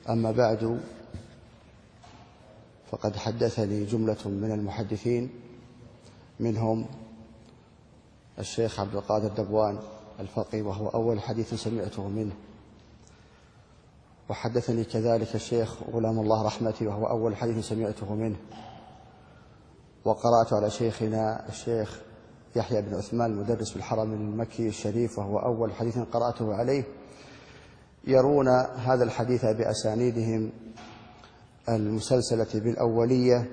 أما بعد، فقد حدثني جملة من المحدثين، منهم الشيخ عبد القادر دبوان الفقي، وهو أول حديث سمعته منه، وحدثني كذلك الشيخ غلام الله رحمتي، وهو أول حديث سمعته منه، وقرأت على شيخنا الشيخ يحيى بن عثمان المدرس بالحرم المكي الشريف، وهو أول حديث قرأته عليه. يرون هذا الحديث بأسانيدهم المسلسلة بالأولية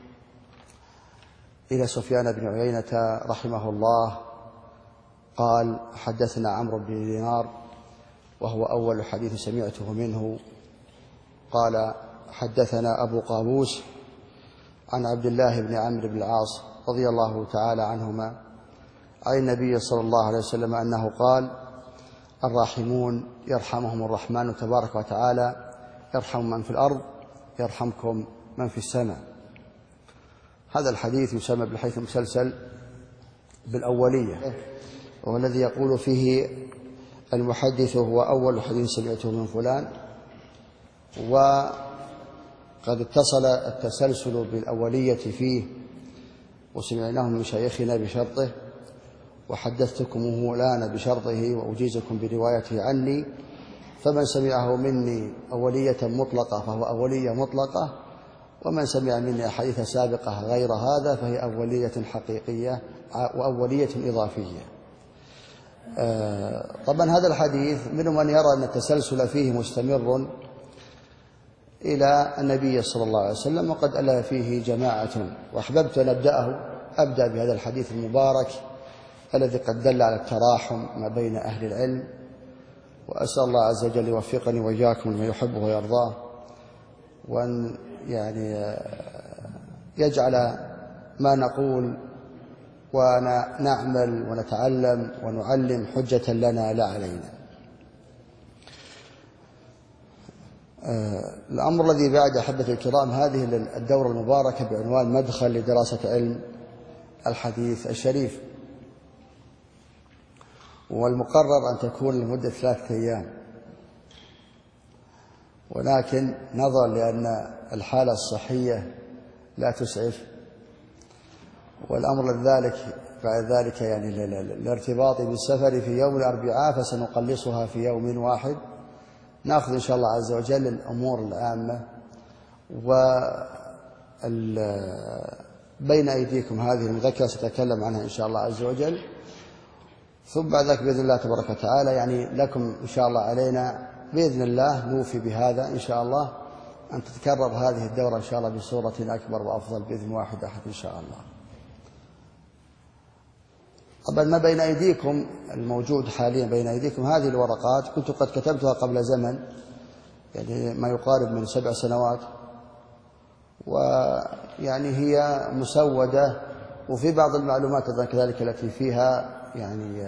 إلى سفيان بن عيينة رحمه الله قال: حدثنا عمرو بن دينار، وهو أول حديث سمعته منه. قال: حدثنا أبو قابوس عن عبد الله بن عمرو بن العاص رضي الله تعالى عنهما عن النبي صلى الله عليه وسلم أنه قال: الراحمون يرحمهم الرحمن تبارك وتعالى، يرحم من في الأرض يرحمكم من في السماء. هذا الحديث يسمى بالحديث المسلسل بالأولية، والذي يقول فيه المحدث هو أول حديث سمعته من فلان، وقد اتصل التسلسل بالأولية فيه، وسمعناه من مشايخنا بشرطه، وحدثتكمه الآن بشرطه، وأجيزكم بروايته عني. فمن سمعه مني أولية مطلقة فهو أولية مطلقة، ومن سمع مني أحاديث سابقة غير هذا فهي أولية حقيقية وأولية إضافية. طبعا هذا الحديث منهم من يرى أن التسلسل فيه مستمر إلى النبي صلى الله عليه وسلم، وقد ألف فيه جماعة، وأحببت أن أبدأ بهذا الحديث المبارك الذي قد دل على التراحم ما بين أهل العلم، وأسأل الله عز وجل يوفقني وإياكم لما يحبه ويرضاه، وأن يجعل ما نقول ونعمل ونتعلم ونعلم حجة لنا لا علينا. الأمر الذي بعد أحبة الكرام، هذه الدورة المباركة بعنوان مدخل لدراسة علم الحديث الشريف، والمقرر أن تكون لمدة 3 أيام، ولكن نظرا لأن الحالة الصحية لا تسعف، والأمر بعد ذلك يعني الارتباط بالسفر في يوم الأربعاء، فسنقلصها في يوم واحد. نأخذ إن شاء الله عز وجل الأمور العامة، بين أيديكم هذه المذكرة سأتكلم عنها إن شاء الله عز وجل، ثم بعد ذلك بإذن الله تبارك وتعالى يعني لكم إن شاء الله علينا بإذن الله نوفي بهذا إن شاء الله، أن تتكرر هذه الدورة إن شاء الله بصورة أكبر وأفضل بإذن واحد أحد إن شاء الله. طبعا ما بين أيديكم الموجود حاليا بين أيديكم هذه الورقات كنت قد كتبتها قبل زمن، يعني ما يقارب من 7 سنوات، ويعني هي مسودة، وفي بعض المعلومات كذلك التي فيها يعني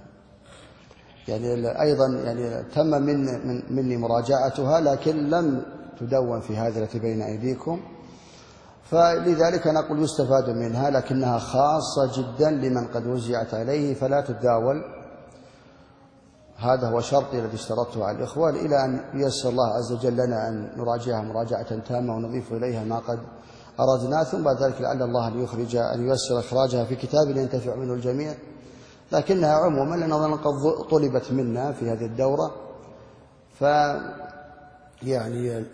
أيضا يعني تم مني مراجعتها، لكن لم تدون في هذه التي بين أيديكم، فلذلك نقول يستفاد منها، لكنها خاصة جدا لمن قد وزعت عليه فلا تتداول. هذا هو شرطي الذي اشترطته على الإخوة، إلى أن ييسر الله عز وجل لنا أن نراجعها مراجعة تامة ونضيف إليها ما قد أردنا، ثم بعد ذلك لعل الله أن ييسر إخراجها في كتاب ينتفع منه الجميع. لكنها عموما لأنها قد طلبت منا في هذه الدورة، يعني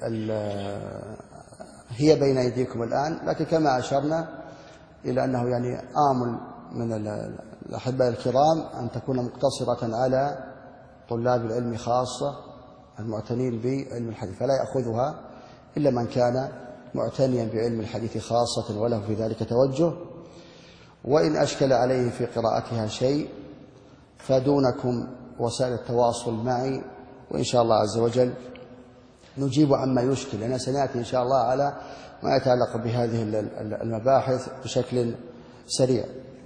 هي بين أيديكم الآن، لكن كما أشرنا إلى أنه يعني آمل من الأحباء الكرام أن تكون مقتصرة على طلاب العلم خاصة المعتنين بعلم الحديث، فلا يأخذها إلا من كان معتنيا بعلم الحديث خاصة وله في ذلك توجه. وإن أشكل عليه في قراءتها شيء فدونكم وسائل التواصل معي، وإن شاء الله عز وجل نجيب عما يشكل، لأننا سنأتي إن شاء الله على ما يتعلق بهذه المباحث بشكل سريع.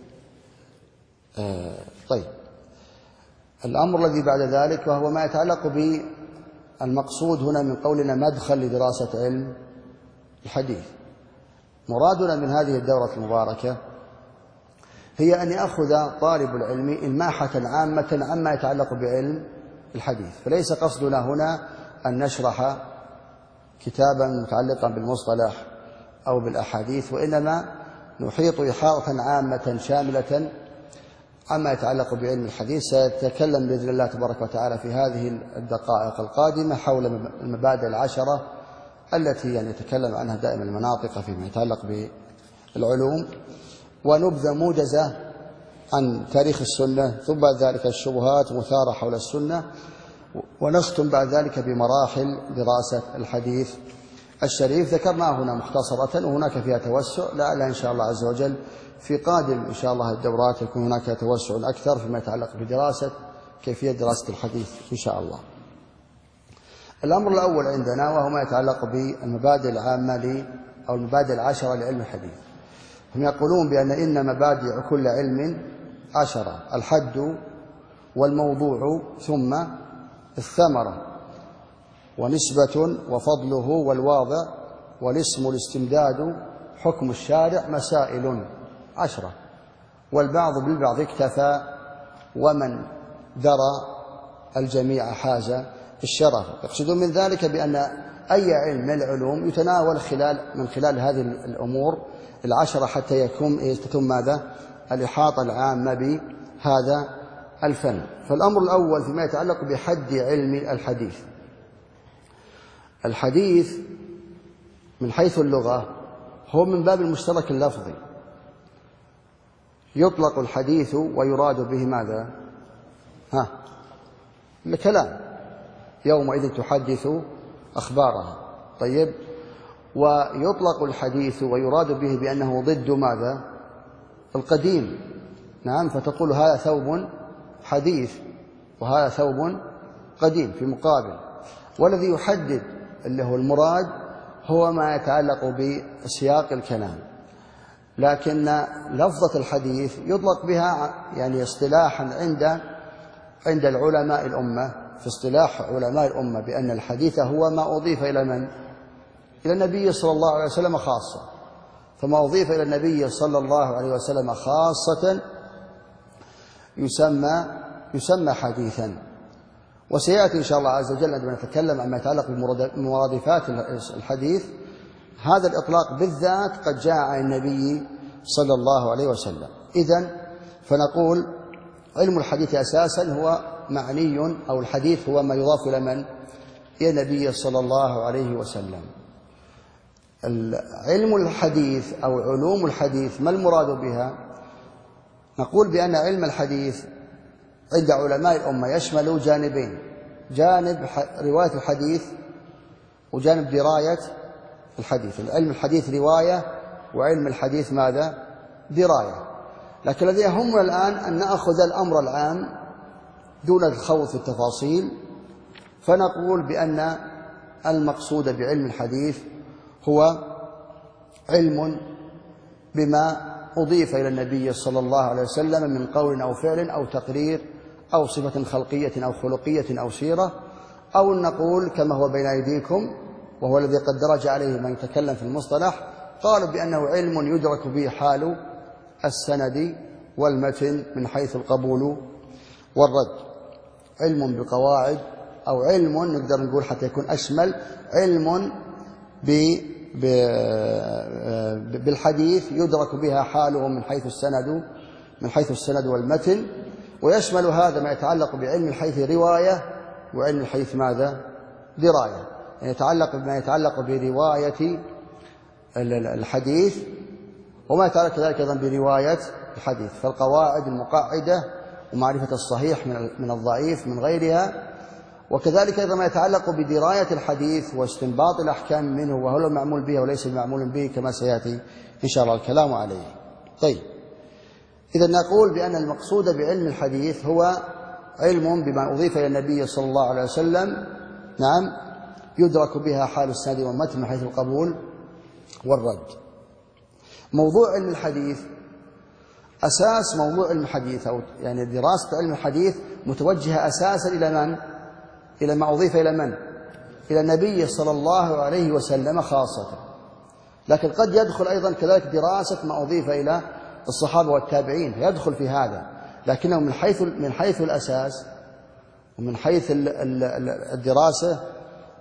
طيب، الأمر الذي بعد ذلك وهو ما يتعلق بالمقصود هنا من قولنا مدخل لدراسة علم الحديث. مرادنا من هذه الدورة المباركة هي أن يأخذ طالب العلم إلماحة عامة عما يتعلق بعلم الحديث، فليس قصدنا هنا أن نشرح كتابا متعلقا بالمصطلح أو بالأحاديث، وإنما نحيط إحاطة عامة شاملة عما يتعلق بعلم الحديث. سيتكلم بإذن الله تبارك وتعالى في هذه الدقائق القادمة حول المبادئ العشرة التي يتكلم عنها دائما المناطق فيما يتعلق بالعلوم، ونبذة موجزة عن تاريخ السنة، ثم بعد ذلك الشبهات مثارة حول السنة، ونختم بعد ذلك بمراحل دراسة الحديث الشريف. ذكرناه هنا مختصرة، وهناك فيها توسع، لعل إن شاء الله عز وجل في قادم إن شاء الله الدورات يكون هناك توسع أكثر فيما يتعلق بدراسة كيفية دراسة الحديث إن شاء الله. الأمر الأول عندنا وهو ما يتعلق بالمبادئ العامة أو المبادئ العشرة لعلم الحديث. هم يقولون بأن إن مبادئ كل علم 10: الحد والموضوع ثم الثمرة ونسبة وفضله والواضع والاسم الاستمداد حكم الشارع مسائل 10. والبعض بالبعض اكتفى، ومن درى الجميع حاز الشرف. يقصدون من ذلك بأن أي علم من العلوم يتناول من خلال هذه الأمور 10 حتى تتم ماذا؟ الإحاطة العامة بهذا الفن. فالأمر الأول فيما يتعلق بحد علم الحديث. الحديث من حيث اللغة هو من باب المشترك اللفظي، يطلق الحديث ويراد به ماذا؟ الكلام، يومئذ تحدث أخبارها. طيب، ويطلق الحديث ويراد به بأنه ضد ماذا؟ القديم. نعم، فتقول هذا ثوب حديث وهذا ثوب قديم في مقابل. والذي يحدد اللي هو المراد هو ما يتعلق بسياق الكلام. لكن لفظة الحديث يطلق بها اصطلاحا عند العلماء الأمة، في اصطلاح علماء الأمة، بأن الحديث هو ما أضيف إلى من؟ إلى النبي صلى الله عليه وسلم خاصة. فما أضيف إلى النبي صلى الله عليه وسلم خاصة يسمى حديثا. وسيأتي إن شاء الله عز وجل عندما نتكلم عما يتعلق بمرادفات الحديث هذا الإطلاق بالذات قد جاء عن النبي صلى الله عليه وسلم. إذن فنقول علم الحديث أساسا هو معني، أو الحديث هو ما يضاف إلى من؟ إلى النبي صلى الله عليه وسلم. علم الحديث أو علوم الحديث ما المراد بها؟ نقول بأن علم الحديث عند علماء الأمة يشمل جانبين: جانب رواية الحديث وجانب دراية الحديث. علم الحديث رواية وعلم الحديث ماذا؟ دراية. لكن الذي يهمنا الآن أن نأخذ الأمر العام دون الخوض في التفاصيل، فنقول بأن المقصود بعلم الحديث هو علم بما أضيف إلى النبي صلى الله عليه وسلم من قول أو فعل أو تقرير أو صفة خلقية أو خلقية أو سيرة، أو نقول كما هو بين أيديكم وهو الذي قد درج عليه من يتكلم في المصطلح، قالوا بأنه علم يدرك به حال السند والمتن من حيث القبول والرد. علم بقواعد، أو علم نقدر نقول حتى يكون أشمل، علم بالحديث يدرك بها حاله من حيث السند والمتن. ويشمل هذا ما يتعلق بعلم الحديث رواية وعلم الحديث ماذا؟ دراية. يتعلق بما يتعلق برواية الحديث وما يتعلق كذلك أيضا برواية الحديث، فالقواعد المقاعدة ومعرفة الصحيح من الضعيف من غيرها، وكذلك أيضا ما يتعلق بدراية الحديث واستنباط الأحكام منه وهو المعمول به وليس المعمول به كما سيأتي إن شاء الله الكلام عليه. طيب، إذا نقول بأن المقصود بعلم الحديث هو علم بما أضيف إلى النبي صلى الله عليه وسلم، نعم، يدرك بها حال السند والمتن من حيث القبول والرد. موضوع علم الحديث، أساس موضوع علم الحديث أو دراسة علم الحديث متوجهة أساسا إلى من؟ إلى ما أضيف إلى من؟ إلى النبي صلى الله عليه وسلم خاصة. لكن قد يدخل أيضا كذلك دراسة ما أضيف إلى الصحابة والتابعين، يدخل في هذا، لكنه من حيث الأساس ومن حيث الدراسة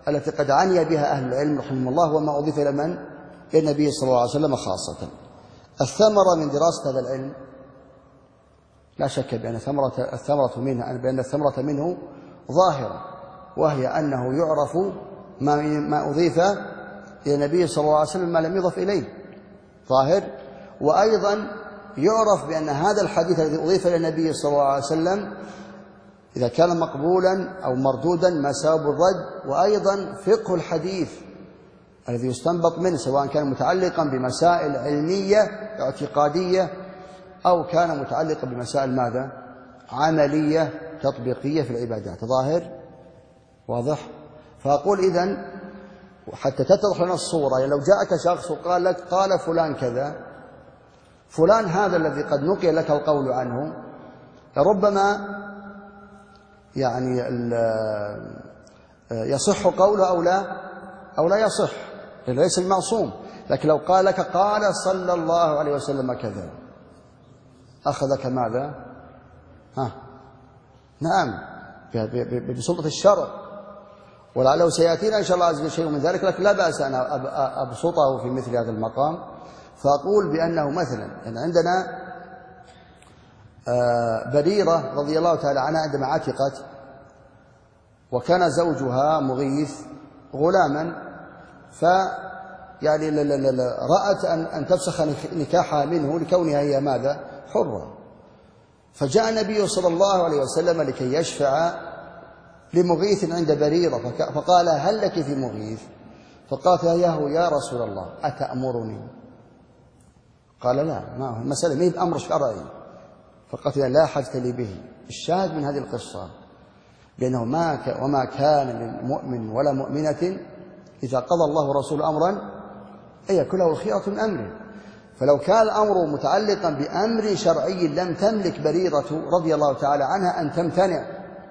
التي قد عني بها أهل العلم رحمه الله وما أضيف إلى من؟ إلى النبي صلى الله عليه وسلم خاصة. الثمرة من دراسة هذا العلم لا شك بأن الثمرة منه ظاهرة، وهي أنه يعرف ما أضيف إلى النبي صلى الله عليه وسلم ما لم يضف إليه ظاهر، وأيضا يعرف بأن هذا الحديث الذي أضيف إلى النبي صلى الله عليه وسلم إذا كان مقبولا أو مردودا ما سبب الرد، وأيضا فقه الحديث الذي يستنبط منه سواء كان متعلقا بمسائل علمية اعتقادية أو كان متعلقا بمسائل ماذا؟ عملية تطبيقية في العبادات. ظاهر واضح؟ فأقول إذن حتى تتضح لنا الصورة، يعني لو جاءك شخص وقال لك قال فلان كذا، فلان هذا الذي قد نقل لك القول عنه ربما يعني يصح قوله أو لا يصح، ليس المعصوم. لكن لو قال لك قال صلى الله عليه وسلم كذا أخذك ماذا؟ نعم، بسلطة الشرع، ولعله سيأتينا إن شاء الله عز وجل شيء من ذلك، لكن لا بأس أن أبسطه في مثل هذا المقام. فأقول بأنه مثلا يعني عندنا بريرة رضي الله تعالى عنها عندما عتقت وكان زوجها مغيث غلاما، يعني رأت أن تفسخ نكاحها منه لكونها هي ماذا؟ حرة. فجاء النبي صلى الله عليه وسلم لكي يشفع لمغيث عند بريرة، فقال هل لك في مغيث؟ فقالت يا رسول الله أتأمرني؟ قال لا، ما هو المسألة ما هي بأمر شرعي. فقالت لا حاجة لي به. الشاهد من هذه القصة بأنه وما كان للمؤمن ولا مؤمنة إذا قضى الله ورسوله أمرا أن يكون له الخيرة من أمره. فلو كان الأمر متعلقا بأمر شرعي لم تملك بريرة رضي الله تعالى عنها أن تمتنع،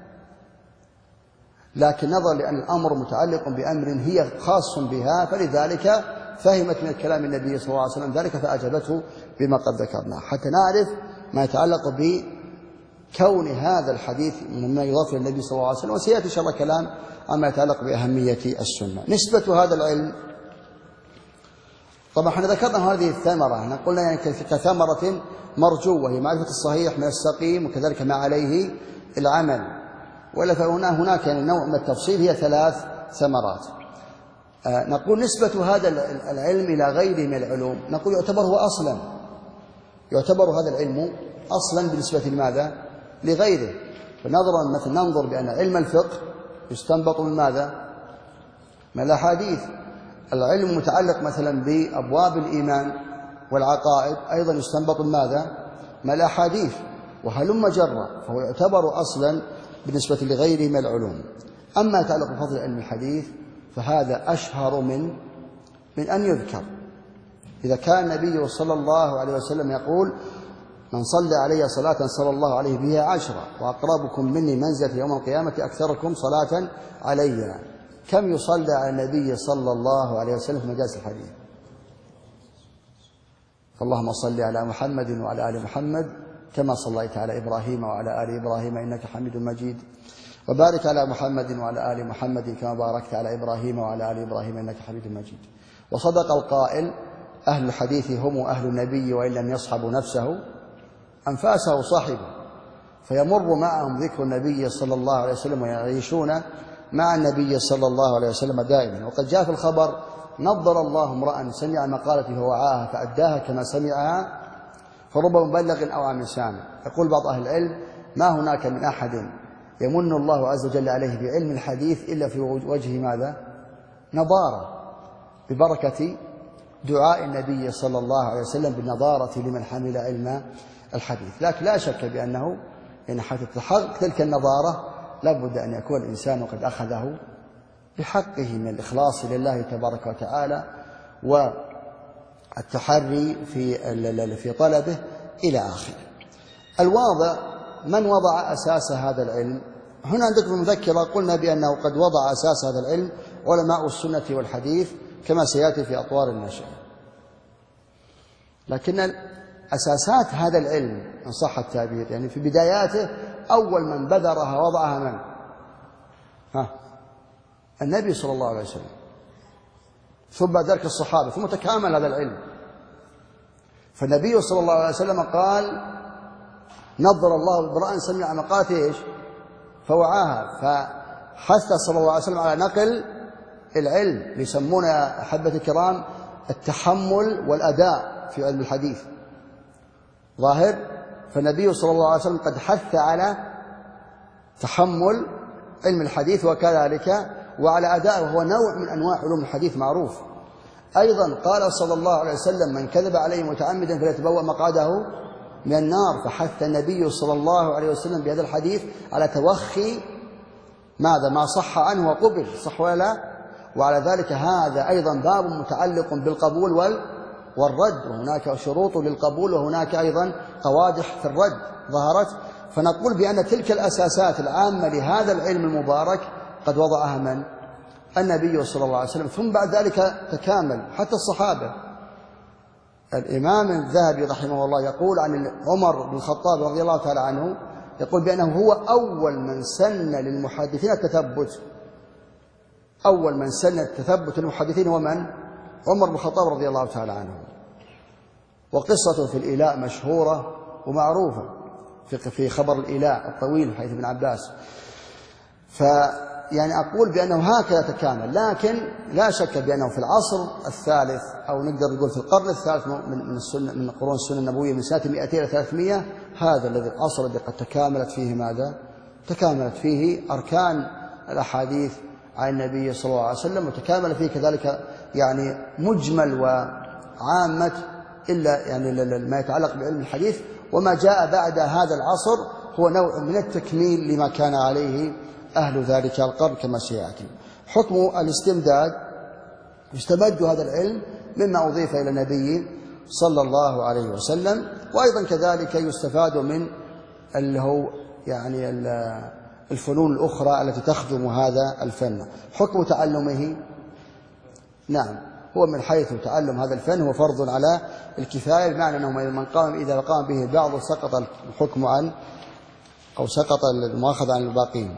لكن نظرا لأن الأمر متعلق بأمر هي خاص بها فلذلك فهمت من كلام النبي صلى الله عليه وسلم ذلك فأجابته بما قد ذكرنا، حتى نعرف ما يتعلق بكون هذا الحديث مما يضاف للنبي صلى الله عليه وسلم. وسيأتي إن شاء الله كلام عما يتعلق بأهمية السنة. نسبة هذا العلم، طبعا احنا ذكرنا هذه الثمرة، قلنا يعني كثمرة مرجوة هي معرفة الصحيح من السقيم وكذلك ما عليه العمل، ولا فهناك يعني نوع من التفصيل، هي 3 ثمرات. نقول نسبة هذا العلم إلى غيره من العلوم، نقول يعتبر هذا العلم أصلا بالنسبة لماذا؟ لغيره. فنظرا مثلا ننظر بأن علم الفقه يستنبط من ماذا؟ من الأحاديث. العلم متعلق مثلا بأبواب الإيمان والعقائد أيضا يستنبط من ماذا؟ من الأحاديث، وهلم جرا، فهو يعتبر أصلا بالنسبة لغيره من العلوم. أما يتعلق بفضل علم الحديث فهذا أشهر من أن يذكر. إذا كان النبي صلى الله عليه وسلم يقول من صلى علي صلاة صلى الله عليه بها 10، وأقربكم مني منزلة يوم القيامة أكثركم صلاة علي، كم يصلى على النبي صلى الله عليه وسلم في مجالس الحديث؟ فاللهم صل على محمد وعلى آل محمد كما صليت على إبراهيم وعلى آل إبراهيم إنك حميد مجيد، وبارك على محمد وعلى آل محمد كما باركت على إبراهيم وعلى آل إبراهيم إنك حميد مجيد. وصدق القائل أهل الحديث هم أهل النبي وإن لم يصحبوا نفسه أنفاسه صاحبه، فيمر معهم ذكر النبي صلى الله عليه وسلم ويعيشون مع النبي صلى الله عليه وسلم دائما. وقد جاء في الخبر نضر الله امرأ سمع مقالته ووعاها فأداها كما سمعها فرب مبلغ أو عام سامع. يقول بعض أهل العلم ما هناك من أحد يمن الله عز وجل عليه بعلم الحديث إلا في وجه ماذا؟ نضارة، ببركة دعاء النبي صلى الله عليه وسلم بالنضارة لمن حمل علم الحديث. لكن لا شك بأنه إن حتى تحقق تلك النضارة لابد أن يكون الإنسان قد أخذه بحقه من الإخلاص لله تبارك وتعالى والتحري في طلبه إلى آخره. الواضع من وضع أساس هذا العلم؟ هنا عندكم المذكرة قلنا بأنه قد وضع أساس هذا العلم علماء السنة والحديث كما سيأتي في أطوار النشأة، لكن أساسات هذا العلم إن صح التعبير يعني في بداياته أول من بذرها وضعها من؟ النبي صلى الله عليه وسلم، ثم بعد ذلك الصحابة، ثم تكامل هذا العلم. فالنبي صلى الله عليه وسلم قال: نظر الله امرأ سمع مقالة إيش فوعاها. فحث صلى الله عليه وسلم على نقل العلم، يسمونه أحبة الكرام التحمل والأداء في علم الحديث ظاهر. فالنبي صلى الله عليه وسلم قد حث على تحمل علم الحديث وكذلك وعلى أدائه، وهو نوع من أنواع علوم الحديث معروف. أيضا قال صلى الله عليه وسلم: من كذب عليه متعمدا فليتبوأ مقعده من النار. فحث النبي صلى الله عليه وسلم بهذا الحديث على توخي ماذا ما صح عنه وقبل، صح ولا لا؟ وعلى ذلك هذا أيضا باب متعلق بالقبول والرد، وهناك شروط للقبول وهناك أيضا قوادح في الرد ظهرت. فنقول بأن تلك الأساسات العامة لهذا العلم المبارك قد وضعها من؟ النبي صلى الله عليه وسلم. ثم بعد ذلك تكامل حتى الصحابة. الإمام الذهبي رحمه الله يقول عن عمر بن الخطاب رضي الله تعالى عنه، يقول بأنه هو أول من سن للمحدثين التثبت. أول من سن التثبت للمحدثين هو من؟ عمر بن الخطاب رضي الله تعالى عنه. وقصته في الإيلاء مشهورة ومعروفة في خبر الإيلاء الطويل حيث ابن عباس. يعني أقول بأنه هكذا تكامل، لكن لا شك بأنه في العصر الثالث أو نقدر نقول في القرن الثالث من قرون السنة النبوية من سنة 200 إلى 300، هذا الذي العصر الذي قد تكاملت فيه ماذا؟ تكاملت فيه أركان الأحاديث عن النبي صلى الله عليه وسلم، وتكامل فيه كذلك يعني مجمل وعامة إلا يعني ما يتعلق بعلم الحديث. وما جاء بعد هذا العصر هو نوع من التكميل لما كان عليه أهل ذلك القرن كما سيأتي. حكم الاستمداد: يستمد هذا العلم مما أضيف إلى النبي صلى الله عليه وسلم، وأيضا كذلك يستفاد من اللي هو يعني الفنون الأخرى التي تخدم هذا الفن. حكم تعلمه: نعم، هو من حيث تعلم هذا الفن هو فرض على الكفاية، بمعنى أنه إذا قام به البعض سقط الحكم عن أو سقط المؤاخذة عن الباقين.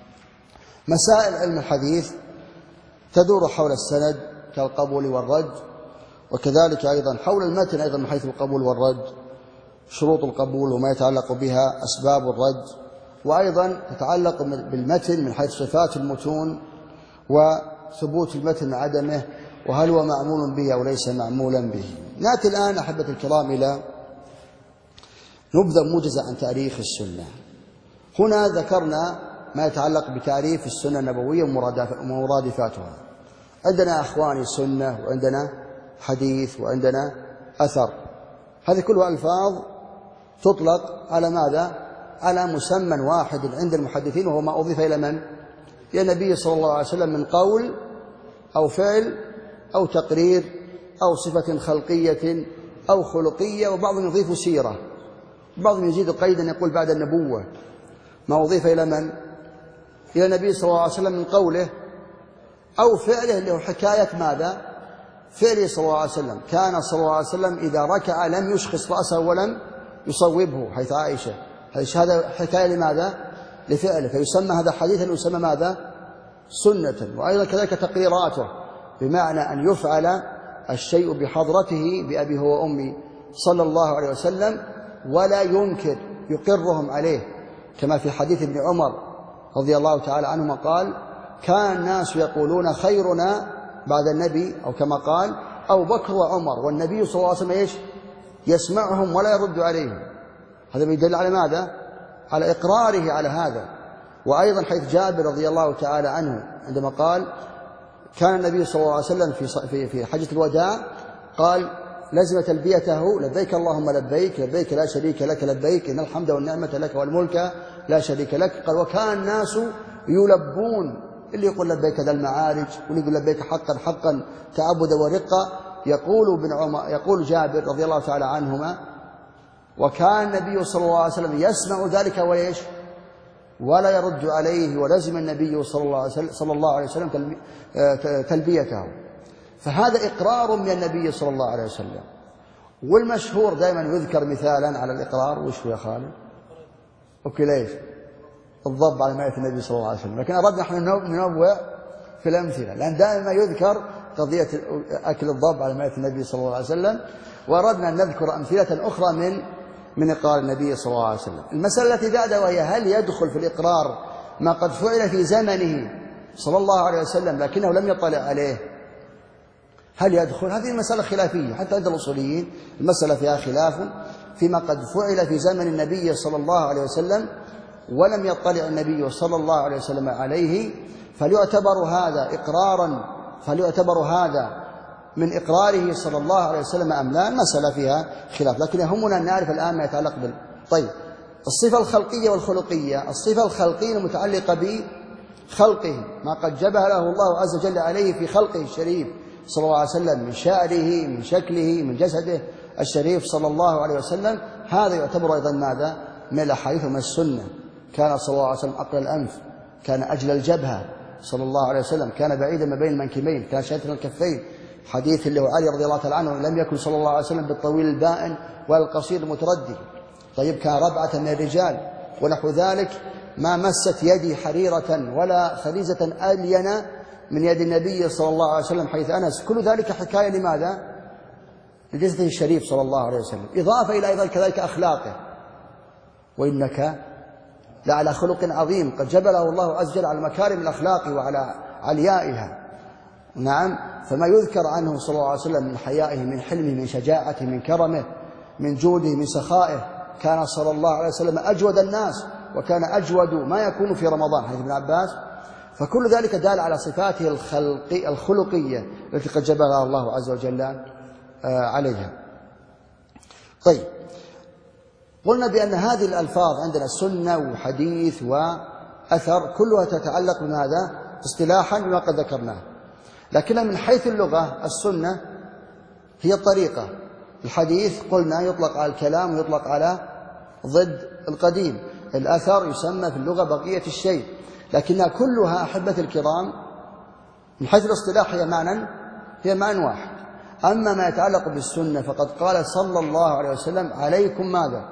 مسائل علم الحديث تدور حول السند كالقبول والرد، وكذلك أيضا حول المتن أيضا من حيث القبول والرد، شروط القبول وما يتعلق بها، أسباب الرد، وأيضا تتعلق بالمتن من حيث صفات المتون وثبوت المتن عدمه، وهل هو معمول به أو ليس معمولا به. نأتي الآن أحبة الكرام إلى نبذة موجزة عن تاريخ السنة. هنا ذكرنا ما يتعلق بتعريف السنة النبوية ومرادفاتها. عندنا أخواني سنة، وعندنا حديث، وعندنا أثر. هذه كلها ألفاظ تطلق على ماذا؟ على مسمى واحد عند المحدثين، وهو ما أضيف إلى من؟ إلى النبي صلى الله عليه وسلم من قول أو فعل أو تقرير أو صفة خلقية أو خلقية، وبعضهم يضيف سيرة، بعضهم يزيد قيدا يقول بعد النبوة. ما أضيف إلى من؟ إلى النبي صلى الله عليه وسلم من قوله أو فعله، اللي هو حكاية ماذا؟ فعله صلى الله عليه وسلم. كان صلى الله عليه وسلم إذا ركع لم يشخص رأسه ولم يصوبه، حيث عائشة. هذا حكاية لماذا؟ لفعله، فيسمى هذا حديثا يسمى ماذا؟ سنة. وأيضا كذلك تقريراته، بمعنى أن يفعل الشيء بحضرته بأبي هو وأمي صلى الله عليه وسلم، ولا ينكر، يقرهم عليه، كما في حديث ابن عمر رضي الله تعالى عنهما قال: كان الناس يقولون خيرنا بعد النبي، أو كما قال أبو بكر وعمر، والنبي صلى الله عليه وسلم إيش؟ يسمعهم ولا يرد عليهم. هذا يدل على ماذا؟ على إقراره على هذا. وأيضا حيث جابر رضي الله تعالى عنه عندما قال كان النبي صلى الله عليه وسلم في حجة الوداع قال لزم تلبيته: لبيك اللهم لبيك، لبيك لا شريك لك لبيك، إن الحمد والنعمة لك والملك لا شريك لك. قال: وكان الناس يلبون، اللي يقول لبيك ذا المعارج، واللي يقول لبيك حقا حقا تعبدا ورقا. يقول جابر رضي الله تعالى عنهما: وكان النبي صلى الله عليه وسلم يسمع ذلك وإيش؟ ولا يرد عليه، ولزم النبي صلى الله عليه وسلم تلبيته. فهذا إقرار من النبي صلى الله عليه وسلم. والمشهور دائما يذكر مثالا على الإقرار، وش هو يا خالد؟ أوكي، ليش؟ الضب على مائة النبي صلى الله عليه وسلم. لكن أردنا نحن ننوع في الأمثلة، لأن دائما يذكر قضية أكل الضب على مائدة النبي صلى الله عليه وسلم، وأردنا أن نذكر أمثلة أخرى من إقرار النبي صلى الله عليه وسلم. المسألة التي بعدها وهي هل يدخل في الإقرار ما قد فعل في زمنه صلى الله عليه وسلم لكنه لم يطلع عليه؟ هل يدخل؟ هذه المسألة خلافية حتى عند الأصوليين، المسألة فيها خلاف فيما قد فعل في زمن النبي صلى الله عليه وسلم ولم يطلع النبي صلى الله عليه وسلم عليه، فليعتبر هذا من إقراره صلى الله عليه وسلم أم لا؟ المسألة فيها خلاف، لكن يهمنا أن نعرف الآن ما يتعلق طيب الصفة الخلقية والخلقية. الصفة الخلقية المتعلقة بخلقه، ما قد جبله الله عز وجل عليه في خلقه الشريف صلى الله عليه وسلم من شعره، من شكله، من جسده الشريف صلى الله عليه وسلم، هذا يعتبر أيضا ماذا؟ من الأحاديث ومن السنة. كان صلى الله عليه وسلم أقل الأنف، كان أجل الجبهة صلى الله عليه وسلم، كان بعيدا ما بين المنكبين، كان شاتم الكفين، حديث اللي هو علي رضي الله تعالى عنه لم يكن صلى الله عليه وسلم بالطويل البائن ولا القصير المتردي. طيب كان ربعة من الرجال ونحو ذلك، ما مست يدي حريرة ولا خليزة ألين من يد النبي صلى الله عليه وسلم حيث أنس. كل ذلك حكاية لماذا؟ لجسده الشريف صلى الله عليه وسلم، إضافة إلى أيضا كذلك أخلاقه، وإنك لعلى خلق عظيم قد جبله الله عز وجل على مكارم الأخلاق وعلى عليائها. نعم، فما يذكر عنه صلى الله عليه وسلم من حيائه، من حلمه، من شجاعته، من كرمه، من جوده، من سخائه. كان صلى الله عليه وسلم أجود الناس، وكان أجود ما يكون في رمضان حديث ابن عباس. فكل ذلك دال على صفاته الخلقية التي قد جبلها الله عز وجل عليها. طيب قلنا بأن هذه الألفاظ عندنا سنة وحديث وأثر كلها تتعلق بماذا؟ اصطلاحا بما قد ذكرناه. لكن من حيث اللغة السنة هي الطريقة، الحديث قلنا يطلق على الكلام ويطلق على ضد القديم، الأثر يسمى في اللغة بقية الشيء، لكنها كلها أحبة الكرام من حيث الاصطلاح هي معنى واحد. أما ما يتعلق بالسنة فقد قال صلى الله عليه وسلم عليكم ماذا؟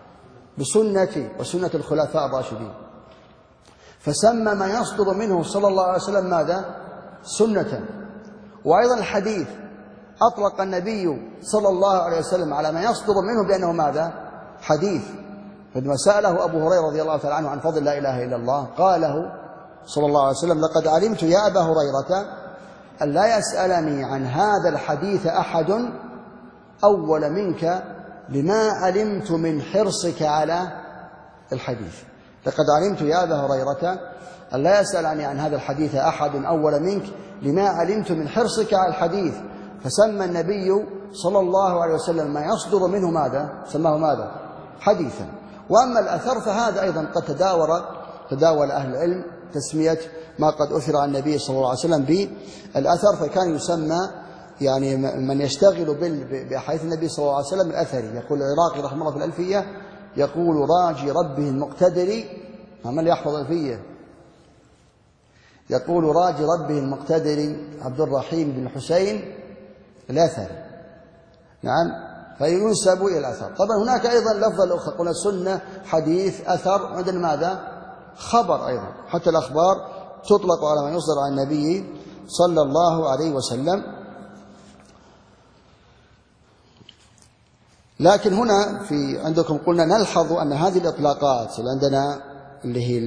بسنتي وسنة الخلفاء الراشدين، فسمى ما يصدر منه صلى الله عليه وسلم ماذا؟ سنة. وأيضا الحديث أطلق النبي صلى الله عليه وسلم على ما يصدر منه بأنه ماذا؟ حديث. فلما سأله أبو هريرة رضي الله تعالى عنه عن فضل لا إله إلا الله قاله صلى الله عليه وسلم لقد علمت يا أبا هريرة أن لا يسألني عن هذا الحديث أحد أول منك لما علمت من حرصك على الحديث. لقد علمت يا أبا هريرة أن لا يسألني عن هذا الحديث أحد أول منك لما علمت من حرصك على الحديث، فسمى النبي صلى الله عليه وسلم ما يصدر منه ماذا؟ سماه ماذا؟ حديثا. وأما الأثر فهذا أيضا قد تداول أهل العلم تسمية ما قد أثر عن النبي صلى الله عليه وسلم بالأثر، فكان يسمى يعني من يشتغل بأحاديث النبي صلى الله عليه وسلم الأثري. يقول العراقي رحمه الله في الألفية يقول راجي ربه المقتدر، من اللي يحفظ الألفية؟ يقول راجي ربه المقتدر عبد الرحيم بن حسين الأثري. نعم، فينسب إلى الأثر. طبعا هناك أيضا لفظة أخرى قلنا سنة حديث أثر، عندنا ماذا؟ خبر أيضا، حتى الأخبار تطلق على ما يصدر عن النبي صلى الله عليه وسلم. لكن هنا في عندكم قلنا نلحظ أن هذه الإطلاقات اللي عندنا اللي هي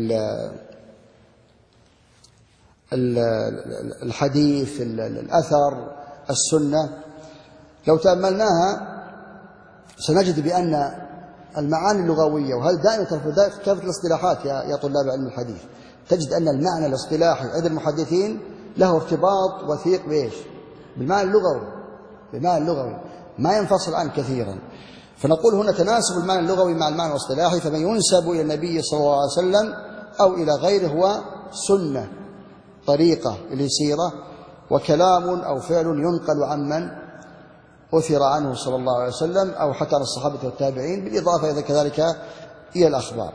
الحديث، الأثر، السنة، لو تأملناها سنجد بأن المعاني اللغوية، وهذا دائما في كافة الاصطلاحات يا طلاب علم الحديث، تجد أن المعنى الاصطلاحي عند المحدثين له ارتباط وثيق بإيش؟ بالمعنى اللغوي ما ينفصل عنه كثيرا. فنقول هنا تناسب المعنى اللغوي مع المعنى الاصطلاحي، فمن ينسب إلى النبي صلى الله عليه وسلم أو إلى غيره هو سنة، طريقة لسيرة، وكلام أو فعل ينقل عمن أثر عنه صلى الله عليه وسلم أو حتى عن الصحابة والتابعين، بالإضافة إذا كذلك إلى الأخبار.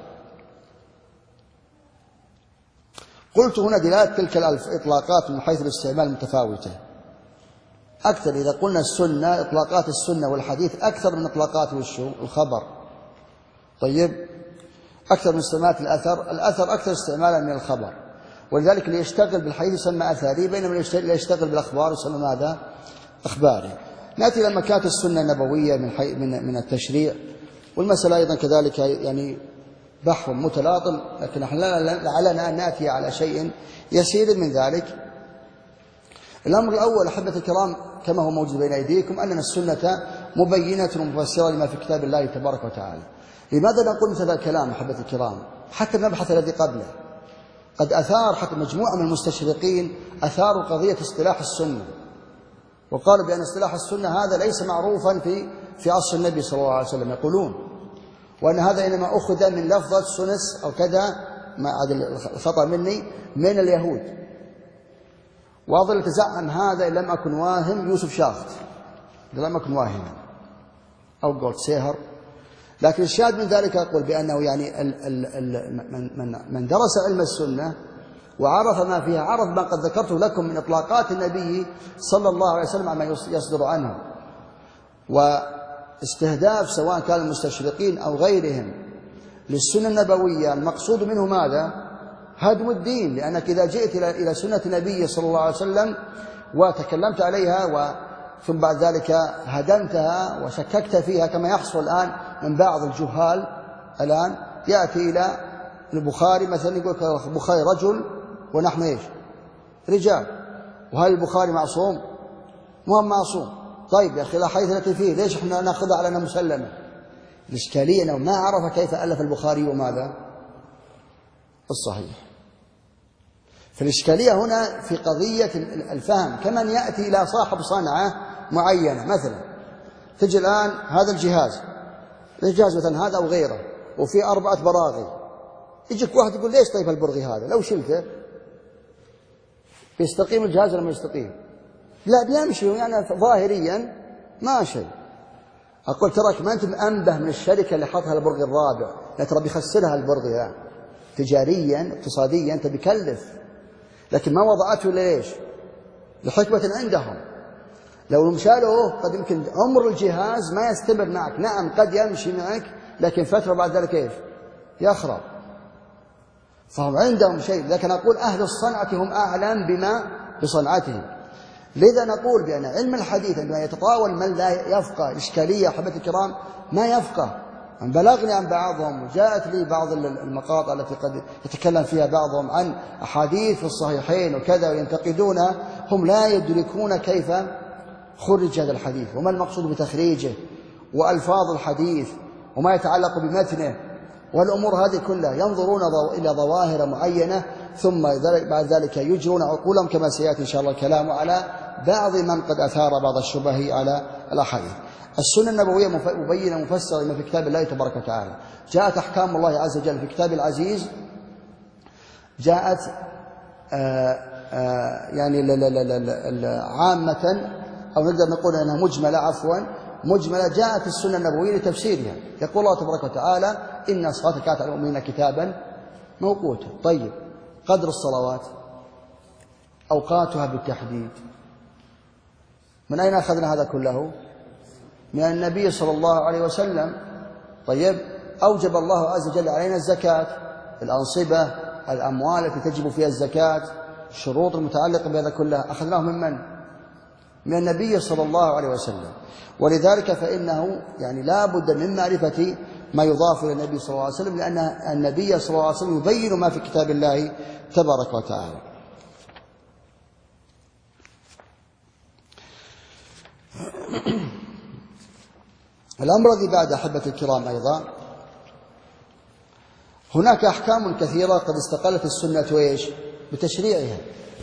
قلت هنا دلالة تلك الإطلاقات من حيث الاستعمال متفاوتة أكثر. إذا قلنا السنة، إطلاقات السنة والحديث أكثر من إطلاقات الخبر. طيب، أكثر من استعمالات الأثر أكثر استعمالا من الخبر. ولذلك اللي يشتغل بالحديث يسمى أثري، بينما اللي يشتغل بالأخبار يسمى ماذا؟ أخباري. نأتي إلى مكانة السنة النبوية من التشريع، والمسألة أيضا كذلك يعني بحر متلاطم، لكن نحن لعلنا أن نأتي على شيء يسير من ذلك. الأمر الأول أحبة الكرام كما هو موجود بين أيديكم، أننا السنة مبينة ومفسرة لما في كتاب الله تبارك وتعالى. لماذا نقول مثل هذا الكلام أحبة الكرام؟ حتى المبحث الذي قبله قد أثار حتى مجموعة من المستشرقين أثاروا قضية اصطلاح السنة، وقالوا بأن اصطلاح السنة هذا ليس معروفا في عصر النبي صلى الله عليه وسلم، يقولون وأن هذا إنما أخذ من لفظة سنس أو كذا، ما عاد الخطأ مني، من اليهود. وأظل تزعم هذا إن لم أكن واهم يوسف شاخت، لم أكن واهما أو قلت سيهر. لكن الشاهد من ذلك أقول بأنه يعني من درس علم السنة وعرف ما فيها، عرف ما قد ذكرته لكم من إطلاقات النبي صلى الله عليه وسلم عما يصدر عنه، واستهداف سواء كان المستشرقين أو غيرهم للسنة النبوية. المقصود منه ماذا؟ هدم الدين. لأنك إذا جئت إلى سنة النبي صلى الله عليه وسلم وتكلمت عليها ثم بعد ذلك هدمتها وشككت فيها كما يحصل الآن من بعض الجهال، الآن يأتي إلى البخاري مثلا يقول البخاري رجل ونحن إيش؟ رجال. وهل البخاري معصوم؟ مو معصوم. طيب يا أخي الأحاديث التي فيه ليش إحنا نأخذها على أنها مسلمة؟ الإشكالية أنه ما عرف كيف ألف البخاري وماذا؟ الصحيح. فالإشكالية هنا في قضية الفهم، كمن يأتي إلى صاحب صنعة معينة مثلا، تجي الآن هذا الجهاز مثلا هذا أو غيره وفي 4 براغي، يجيك واحد يقول ليش طيب البرغي هذا لو شلته بيستقيم الجهاز ولا ما يستقيم؟ لا بيمشي يعني ظاهريا ماشي. أقول تراك ما أنت أنبه من الشركة اللي حطها البرغي الرابع، لا ترى بيخسرها البرغي ها. تجاريا اقتصاديا أنت بكلف، لكن ما وضعته ليش؟ لحكمة عندهم. لو مشالوه قد يمكن عمر الجهاز ما يستمر معك، نعم قد يمشي معك لكن فترة بعد ذلك ايش؟ يخرب. فهم عندهم شيء، لكن أقول أهل الصنعة هم أعلم بصنعتهم. لذا نقول بأن علم الحديث عندما يتطاول من لا يفقه، الإشكالية أحبتي الكرام ما يفقه. أن بلغني عن بعضهم وجاءت لي بعض المقاطع التي قد يتكلم فيها بعضهم عن أحاديث في الصحيحين وكذا وينتقدونها، هم لا يدركون كيف خرج هذا الحديث وما المقصود بتخريجه وألفاظ الحديث وما يتعلق بمتنه والأمور هذه كلها. ينظرون إلى ظواهر معينة ثم بعد ذلك يجرون عقولهم، كما سيأتي إن شاء الله الكلام على بعض من قد أثار بعض الشبه على الأحاديث. السنة النبوية مبينة مفسرة لما في كتاب الله تبارك وتعالى. جاءت أحكام الله عز وجل في كتاب العزيز، جاءت يعني عامة أو نقدر نقول أنها مجملة، مجملة. جاءت السنة النبوية لتفسيرها. يقول الله تبارك وتعالى إن الصلاة كانت على المؤمنين كتابا موقوتا. طيب قدر الصلوات أوقاتها بالتحديد من أين أخذنا هذا كله؟ من النبي صلى الله عليه وسلم. طيب أوجب الله عز وجل علينا الزكاة، الأنصبة، الأموال التي تجب فيها الزكاة، الشروط المتعلقة بهذا كلها أخذناه من؟ من النبي صلى الله عليه وسلم. ولذلك فإنه يعني لا بد من معرفة ما يضاف إلى النبي صلى الله عليه وسلم، لأن النبي صلى الله عليه وسلم يبين ما في كتاب الله تبارك وتعالى. الأمر الذي بعد أحبة الكرام أيضا هناك أحكام كثيرة قد استقلت السنة إيش؟ بتشريعها.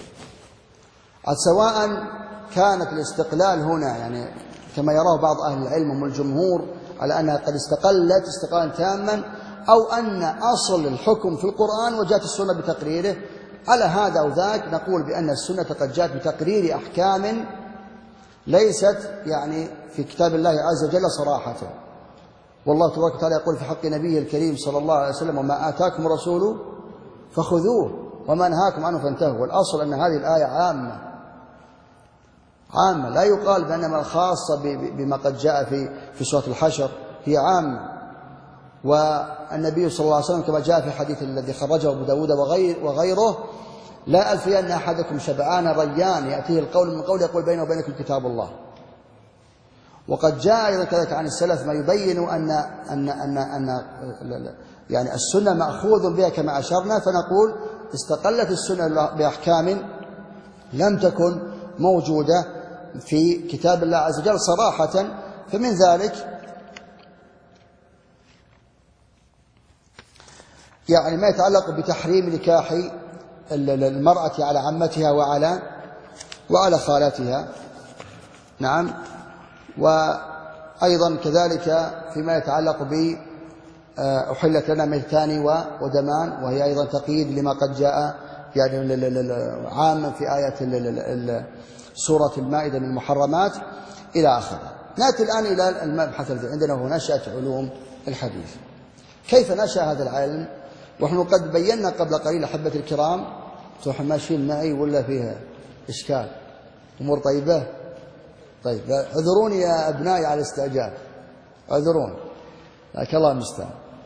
سواء كانت الاستقلال هنا يعني كما يراه بعض أهل العلم هم الجمهور على أنها قد استقلت استقلالا تاما، أو أن أصل الحكم في القرآن وجاءت السنة بتقريره. على هذا أو ذاك نقول بأن السنة قد جاءت بتقرير أحكام ليست يعني في كتاب الله عز وجل صراحة. والله تبارك وتعالى يقول في حق نبيه الكريم صلى الله عليه وسلم وما آتاكم رسوله فخذوه وما نهاكم عنه فانتهوا. والأصل أن هذه الآية عامة لا يقال بأنها خاصة بما قد جاء في سورة الحشر، هي عامة. والنبي صلى الله عليه وسلم كما جاء في الحديث الذي خرجه أبو داود وغيره لا ألفين أحدكم شبعان ريان يأتيه القول من قول يقول بينه وبينكم كتاب الله. وقد جاء أيضا كذلك عن السلف ما يبين أن يعني السنة مأخوذ بها كما أشرنا، فنقول استقلت السنة بأحكام لم تكن موجودة في كتاب الله عز وجل صراحة. فمن ذلك يعني ما يتعلق بتحريم نكاح المرأة على عمتها وعلى خالتها. نعم. وأيضا كذلك فيما يتعلق أحلت لنا ميتان ودمان، وهي أيضا تقييد لما قد جاء يعني عاما في آية سورة المائدة من المحرمات إلى آخره. نأتي الآن إلى المبحث الذي عندنا وهو نشأة علوم الحديث. كيف نشأ هذا العلم؟ ونحن قد بينا قبل قليل أحبة الكرام، انتم ماشيين معي ولا فيها إشكال؟ أمور طيبة؟ طيب اعذروني يا أبنائي على الاستعجال، اعذرون، لكن الله المستعان.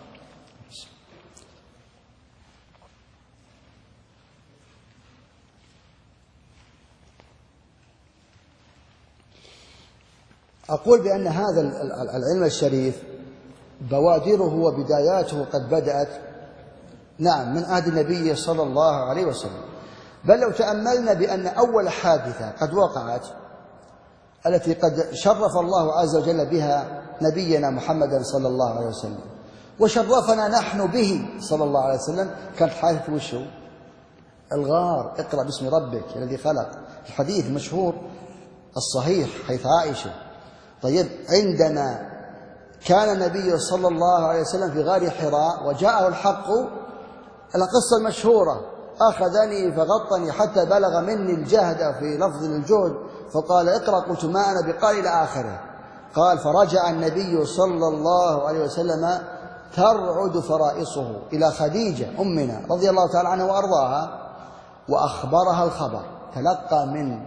أقول بأن هذا العلم الشريف بوادره وبداياته قد بدأت نعم من عهد النبي صلى الله عليه وسلم. بل لو تأملنا بأن أول حادثة قد وقعت التي قد شرف الله عز وجل بها نبينا محمدا صلى الله عليه وسلم وشرفنا نحن به صلى الله عليه وسلم كانت حادثة وشو؟ الغار، اقرأ باسم ربك الذي خلق، الحديث المشهور الصحيح حيث عائشة. طيب عندما كان النبي صلى الله عليه وسلم في غار حراء وجاءه الحق، القصة المشهورة أخذني فغطني حتى بلغ مني الجهد في لفظ الجهد فقال اقرأ، قلت ما أنا بقارئ إلى آخره. قال فرجع النبي صلى الله عليه وسلم ترعد فرائصه إلى خديجة أمنا رضي الله تعالى عنها وأرضاها وأخبرها الخبر، تلقى من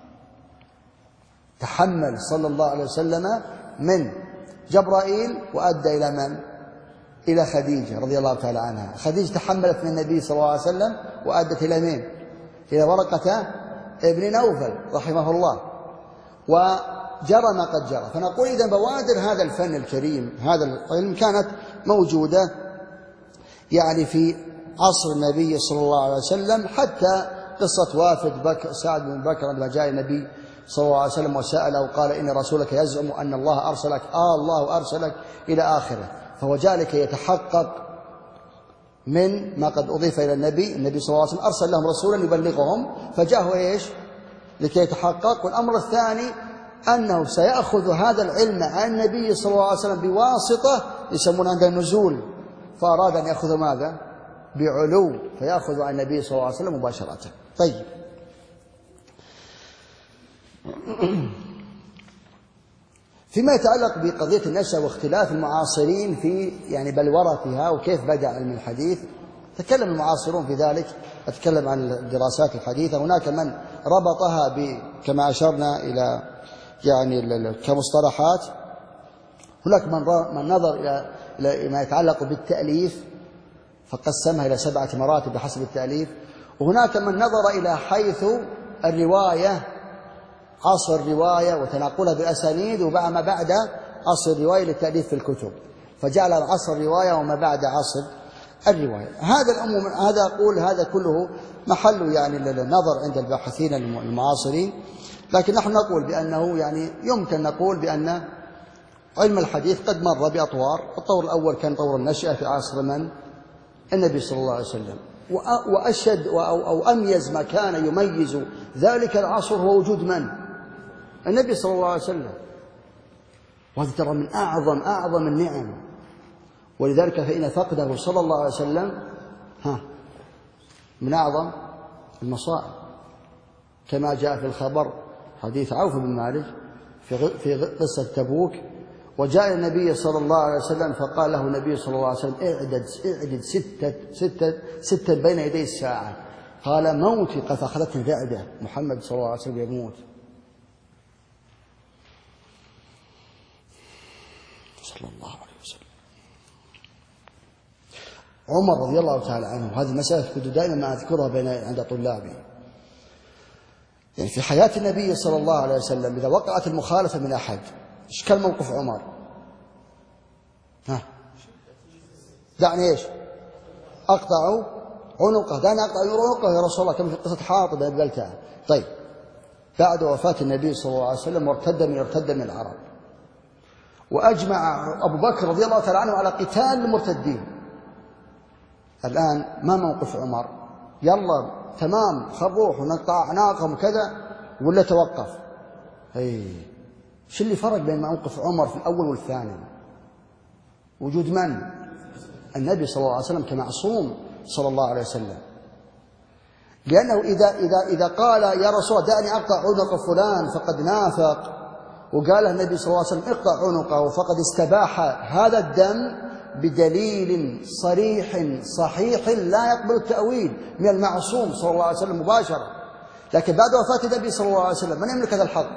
تحمل صلى الله عليه وسلم من جبرائيل وأدى إلى من؟ إلى خديجة رضي الله تعالى عنها. خديجة تحملت من النبي صلى الله عليه وسلم وأدت إلى مين؟ إلى ورقة ابن نوفل رحمه الله، وجرى ما قد جرى. فنقول إذا بوادر هذا الفن الكريم هذا العلم كانت موجودة يعني في عصر النبي صلى الله عليه وسلم، حتى قصة وافد سعد بن بكر عندما جاء النبي صلى الله عليه وسلم وسأله وقال إن رسولك يزعم أن الله أرسلك، الله أرسلك إلى آخره. فهو جاء لكي يتحقق من ما قد أضيف إلى النبي صلى الله عليه وسلم أرسل لهم رسولا يبلغهم، فجاءه إيش؟ لكي يتحقق. والأمر الثاني أنه سيأخذ هذا العلم عن النبي صلى الله عليه وسلم بواسطة يسمون عند النزول، فأراد أن يأخذ ماذا؟ بعلو، فيأخذ عن النبي صلى الله عليه وسلم مباشرة. طيب فيما يتعلق بقضية النشأة واختلاف المعاصرين في يعني بلورتها وكيف بدأ علم الحديث، تكلم المعاصرون في ذلك. أتكلم عن الدراسات الحديثة. هناك من ربطها كما أشرنا إلى يعني كمصطلحات، هناك من نظر إلى ما يتعلق بالتأليف فقسمها إلى 7 مراتب بحسب التأليف، وهناك من نظر إلى حيث الرواية، عصر الرواية وتناقلها بالأسانيد وما بعد عصر الرواية للتأليف في الكتب، فجعل عصر الرواية وما بعد عصر الرواية. هذا الأمر هذا أقول هذا كله محل يعني للنظر عند الباحثين المعاصرين، لكن نحن نقول بأنه يعني يمكن نقول بأن علم الحديث قد مر بأطوار. الطور الأول كان طور النشأة في عصر من؟ النبي صلى الله عليه وسلم. وأشد أو أميز ما كان يميز ذلك العصر هو وجود من؟ النبي صلى الله عليه وسلم، وهذا ترى من أعظم النعم، ولذلك فإن فقده صلى الله عليه وسلم من أعظم المصائب، كما جاء في الخبر حديث عوف بن مالك في قصة تبوك، وجاء النبي صلى الله عليه وسلم فقال له النبي صلى الله عليه وسلم اعدد ستة بين يدي الساعة. قال موتي، قد فأخذتني الرعدة، محمد صلى الله عليه وسلم يموت صلى الله عليه وسلم. عمر رضي الله تعالى عنه، هذه المسألة كنت دائما ما أذكرها عند طلابي، يعني في حياة النبي صلى الله عليه وسلم إذا وقعت المخالفة من أحد إيش كان موقف عمر؟ دعني إيش؟ أقطع عنقه، دعني أقطع عنقه يا رسول الله، كما في قصة حاطب بن بلتعة. طيب بعد وفاة النبي صلى الله عليه وسلم ارتد من العرب، وأجمع أبو بكر رضي الله تعالى عنه على قتال المرتدين. الآن ما موقف عمر؟ يلا تمام خروح ونقطع أعناقهم وكذا، ولا توقف؟ شو اللي فرق بين موقف عمر في الأول والثاني؟ وجود من؟ النبي صلى الله عليه وسلم كمعصوم صلى الله عليه وسلم. لأنه إذا قال يا رسول الله دعني أقطع عنق فلان فقد نافق، وقال النبي صلى الله عليه وسلم اقطع عنقه فقد استباح هذا الدم بدليل صريح صحيح لا يقبل التأويل من المعصوم صلى الله عليه وسلم مباشرة. لكن بعد وفاة النبي صلى الله عليه وسلم من يملك هذا الحق؟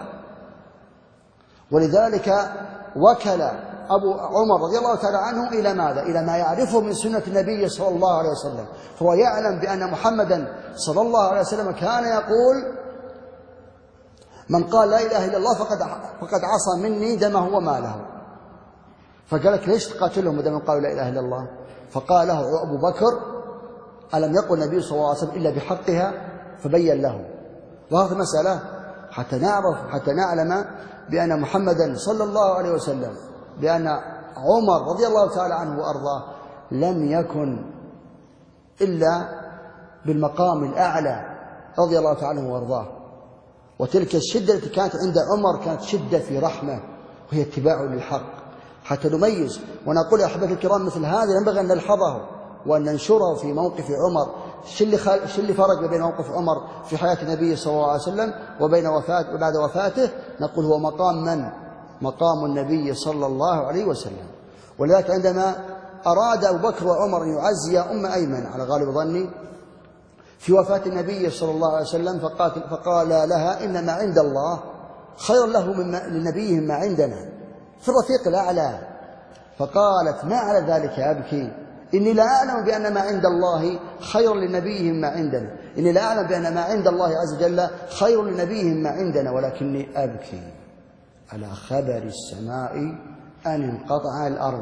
ولذلك وكل أبو عمر رضي الله تعالى عنه إلى ماذا؟ إلى ما يعرفه من سنة النبي صلى الله عليه وسلم. فهو يعلم بأن محمدا صلى الله عليه وسلم كان يقول من قال لا إله إلا الله فقد عصى مني دمه وماله. فقال لك ليش تقاتلهم إذا من قالوا لا إله إلا الله؟ فقال له أبو بكر ألم يقل النبي صلى الله عليه وسلم إلا بحقها؟ فبين له. وهذه مسألة حتى نعلم بأن محمدا صلى الله عليه وسلم، بأن عمر رضي الله تعالى عنه وأرضاه لم يكن إلا بالمقام الأعلى رضي الله تعالى عنه وأرضاه. وتلك الشدة التي كانت عند عمر كانت شدة في رحمة، وهي اتباع للحق. حتى نميز ونقول يا أحبتي الكرام مثل هذا ينبغي أن نلحظه وأن ننشره في موقف عمر. شو اللي فرق بين موقف عمر في حياة النبي صلى الله عليه وسلم وبين وبعد وفاته؟ نقول هو مقام من؟ مقام النبي صلى الله عليه وسلم. ولذلك عندما أراد أبو بكر وعمر أن يعزي أم أيمن على غالب ظني في وفاة النبي صلى الله عليه وسلم، فقال لها إن ما عند الله خير له لنبيهم ما عندنا في الرفيق الأعلى. فقالت ما على ذلك أبكي، إني لا أعلم بأن ما عند الله خير لنبيهم ما عندنا، إني لا أعلم بأن ما عند الله عز وجل خير لنبيهم ما عندنا، ولكني أبكي على خبر السماء أن انقطع الأرض.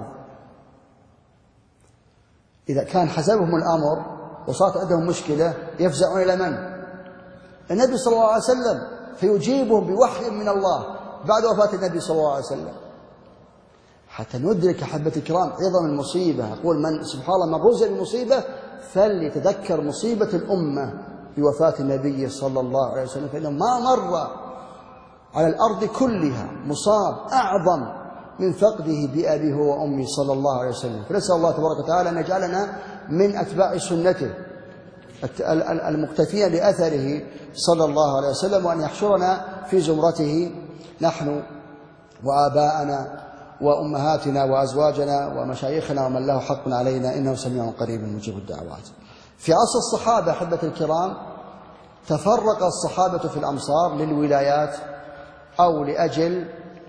إذا كان حسبهم الأمر وصارت عندهم مشكلة يفزعون إلى من؟ النبي صلى الله عليه وسلم، فيجيبهم بوحي من الله بعد وفاة النبي صلى الله عليه وسلم. حتى ندرك أحبة الكرام عظم المصيبة. أقول من سبحان الله من رزق المصيبة فليتذكر مصيبة الأمة بوفاة النبي صلى الله عليه وسلم، فإنه ما مر على الأرض كلها مصاب أعظم من فقده بأبيه وأمه صلى الله عليه وسلم. فنسأل الله تبارك وتعالى أن يجعلنا من أتباع سنته المقتفين بأثره صلى الله عليه وسلم، وأن يحشرنا في زمرته نحن وآباءنا وأمهاتنا وأزواجنا ومشايخنا ومن له حق علينا، إنه سميع قريب مجيب الدعوات. في عصر الصحابة أحبة الكرام تفرق الصحابة في الأمصار للولايات أو لأجل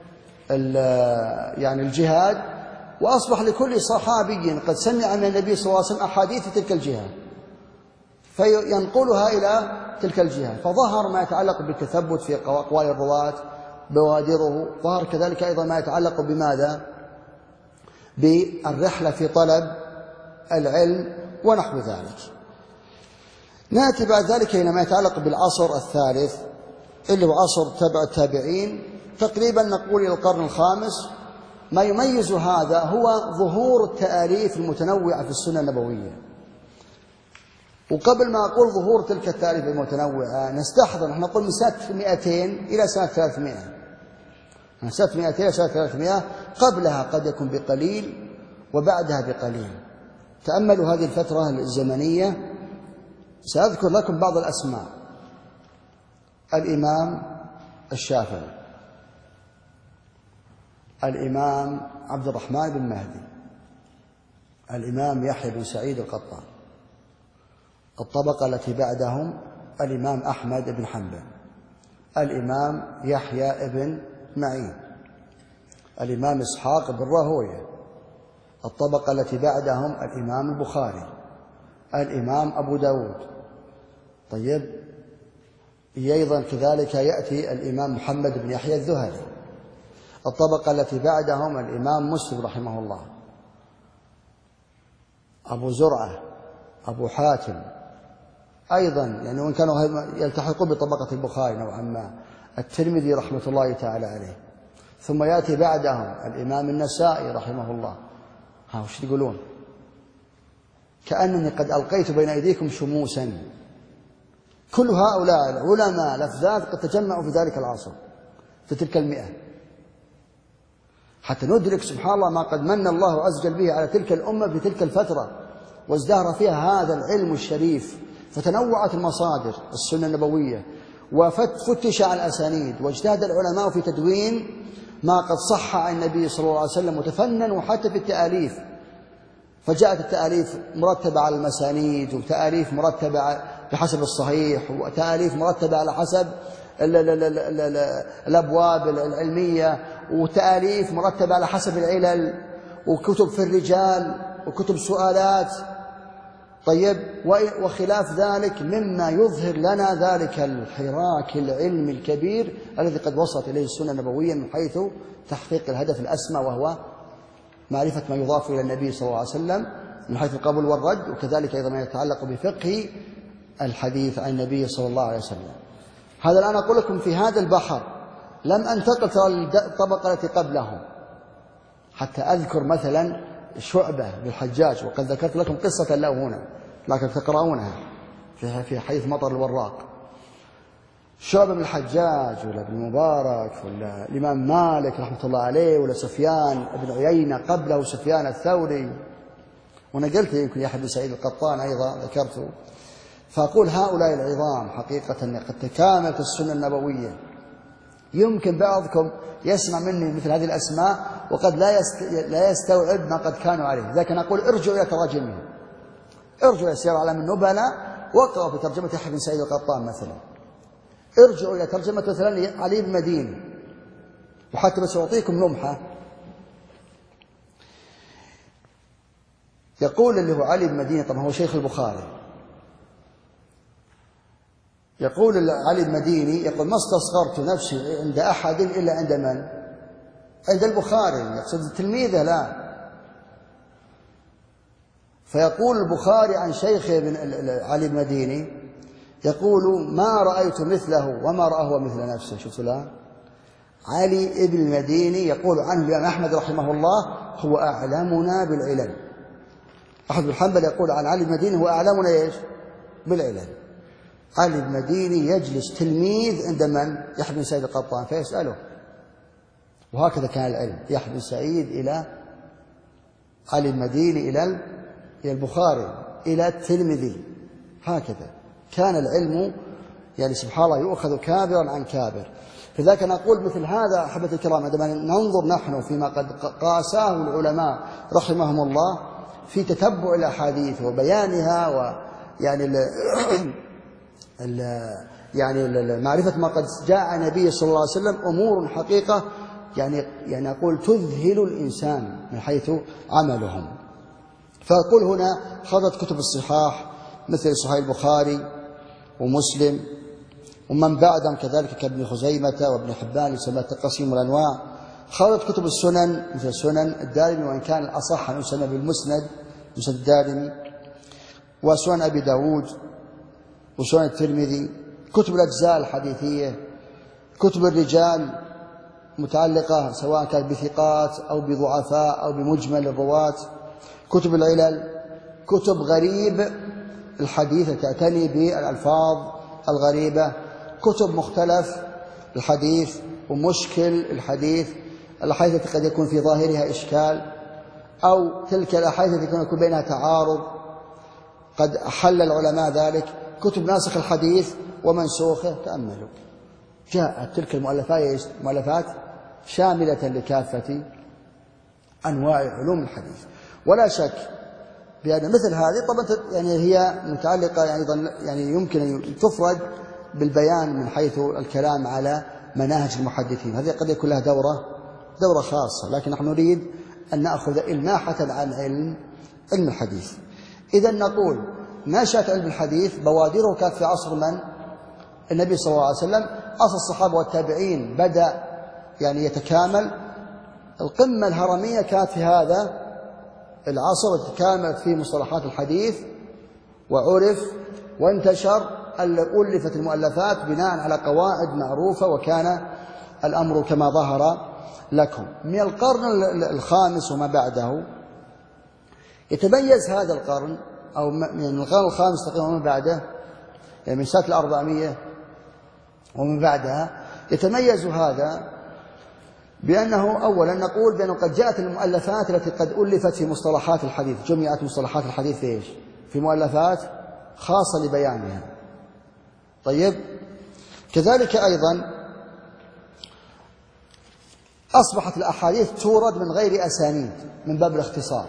يعني الجهاد، وأصبح لكل صحابي قد سمع من النبي صلى الله عليه وسلم أحاديث تلك الجهة فينقلها إلى تلك الجهة. فظهر ما يتعلق بالتثبت في أقوال الرواة بوادره، ظهر كذلك أيضا ما يتعلق بماذا؟ بالرحلة في طلب العلم ونحو ذلك. نأتي بعد ذلك إلى ما يتعلق بالعصر الثالث اللي هو عصر تبع التابعين، تقريبا نقول إلى القرن الخامس. ما يميز هذا هو ظهور التآليف المتنوعة في السنة النبوية. وقبل ما أقول ظهور تلك التآليف المتنوعة نستحضر نحن نقول من سنة 200 إلى سنة 300، من سنة 200 إلى سنة 300، قبلها قد يكون بقليل وبعدها بقليل. تأملوا هذه الفترة الزمنية. سأذكر لكم بعض الأسماء: الإمام الشافعي، الإمام عبد الرحمن بن مهدي، الإمام يحيى بن سعيد القطان. الطبقة التي بعدهم الإمام أحمد بن حنبل، الإمام يحيى بن معين، الإمام إسحاق بن راهويه، الطبقة التي بعدهم الإمام البخاري، الإمام أبو داود. طيب، أيضا كذلك يأتي الإمام محمد بن يحيى الذهلي. الطبقة التي بعدهم الإمام مسلم رحمه الله، أبو زرعة، أبو حاتم، أيضا يعني وإن كانوا يلتحقون بطبقة البخاري نوعا ما، الترمذي رحمة الله تعالى عليه. ثم يأتي بعدهم الإمام النسائي رحمه الله. ها وش تقولون؟ كأنني قد ألقيت بين أيديكم شموسا. كل هؤلاء العلماء لفظات قد تجمعوا في ذلك العصر، في تلك 100، حتى ندرك سبحان الله ما قد من الله عز وجل به على تلك الأمة في تلك الفترة، وازدهر فيها هذا العلم الشريف، فتنوعت المصادر السنة النبوية، وفتش على الأسانيد، واجتهد العلماء في تدوين ما قد صح عن النبي صلى الله عليه وسلم، وتفننوا حتى في التآليف. فجاءت التآليف مرتبة على المسانيد، وتآليف مرتبة بحسب الصحيح، وتآليف مرتبة على حسب الأبواب العلمية، وتآليف مرتبة على حسب العلل، وكتب في الرجال، وكتب سؤالات. طيب، وخلاف ذلك مما يظهر لنا ذلك الحراك العلمي الكبير الذي قد وصلت إليه السنة النبوية من حيث تحقيق الهدف الأسمى، وهو معرفة ما يضاف إلى النبي صلى الله عليه وسلم من حيث القبول والرد، وكذلك أيضا ما يتعلق بفقه الحديث عن النبي صلى الله عليه وسلم. هذا الآن أقول لكم في هذا البحر لم أنتقل للطبقة التي قبلهم حتى أذكر مثلا شعبة بالحجاج، وقد ذكرت لكم قصة له هنا لكن تقرؤونها في حيث مطر الوراق. شعبة بن الحجاج، ولا ابن مبارك، ولا الإمام مالك رحمة الله عليه، ولا سفيان بن عيينة قبله سفيان الثوري، ونقلت يمكن يحيى بن سعيد القطان أيضا ذكرته. فأقول هؤلاء العظام حقيقة قد تكاملت السنة النبوية. يمكن بعضكم يسمع مني مثل هذه الأسماء وقد لا يستوعب ما قد كانوا عليه، لكن أقول ارجعوا إلى تراجمهم، ارجعوا إلى سير أعلام النبلاء واقرأوا في ترجمة يحيى بن سعيد القطان مثلا، ارجعوا إلى ترجمة مثلا علي بن مديني. وحتى بس أعطيكم لمحة، يقول اللي هو علي بن مديني، طبعا هو شيخ البخاري، يقول علي بن مديني يقول: ما استصغرت نفسي عند أحد إلا عند من؟ عند البخاري، يقصد تلميذه لا. فيقول البخاري عن شيخه بن علي بن مديني، يقول: ما رأيت مثله وما رأه مثل نفسه. شفتوا الآن علي بن المديني يقول عنه الإمام أحمد رحمه الله: هو أعلمنا بالعلل. أحمد بن حنبل يقول عن علي بن المديني: هو أعلمنا إيش؟ بالعلل. علي بن المديني يجلس تلميذ عند من؟ يحيى بن سعيد القطان، فيسأله. وهكذا كان العلم، يحيى بن سعيد إلى علي بن المديني إلى البخاري إلى الترمذي، هكذا كان العلم يعني سبحان الله يؤخذ كابرا عن كابر. لذلك نقول مثل هذا أحبة الكرام عندما ننظر نحن فيما قد قاساه العلماء رحمهم الله في تتبع الأحاديث وبيانها، ويعني معرفة ما قد جاء عن النبي صلى الله عليه وسلم، أمور حقيقة يعني أقول تذهل الإنسان من حيث عملهم. فأقول هنا خرجت كتب الصحاح مثل صحيح البخاري ومسلم ومن بعدهم كذلك كابن خزيمة وابن حبان يسمى التقاسيم والأنواع. خرجت كتب السنن مثل سنن الدارمي، وإن كان الأصح أن يسمى بالمسند، مسند الدارمي، وسنن أبي داود، وسنن الترمذي. كتب الأجزاء الحديثية، كتب الرجال متعلقة سواء كانت بثقات أو بضعفاء أو بمجمل الرواة. كتب العلل، كتب غريب الحديث تعتني بالألفاظ الغريبة، كتب مختلف الحديث ومشكل الحديث، الأحاديث التي قد يكون في ظاهرها إشكال، أو تلك الأحاديث التي يكون بينها تعارض قد أحل العلماء ذلك. كتب ناسخ الحديث ومنسوخه. تأملوا، جاءت تلك المؤلفات شاملة لكافة أنواع علوم الحديث. ولا شك بأن مثل هذه طبعا يعني هي متعلقة أيضا يعني يمكن أن تفرد بالبيان من حيث الكلام على مناهج المحدثين، هذه قد يكون لها دورة خاصة، لكن نحن نريد أن نأخذ إلماحة عن علم الحديث. إذا نقول نشأة علم الحديث بوادره كانت في عصر من؟ النبي صلى الله عليه وسلم. أصل الصحابة والتابعين بدأ يعني يتكامل. القمة الهرمية كانت في هذا العصر، وتكاملت في مصطلحات الحديث وعرف وانتشر، ألفت المؤلفات بناء على قواعد معروفة، وكان الأمر كما ظهر لكم. من القرن الخامس وما بعده يتميز هذا القرن، أو من القرن الخامس تقريبا وما بعده، يعني من سنة 400 ومن بعدها، يتميز هذا بأنه أولا نقول بأنه قد جاءت المؤلفات التي قد ألفت في مصطلحات الحديث، جمعت مصطلحات الحديث في مؤلفات خاصة لبيانها. طيب، كذلك أيضا أصبحت الأحاديث تورد من غير أسانيد من باب الاختصار.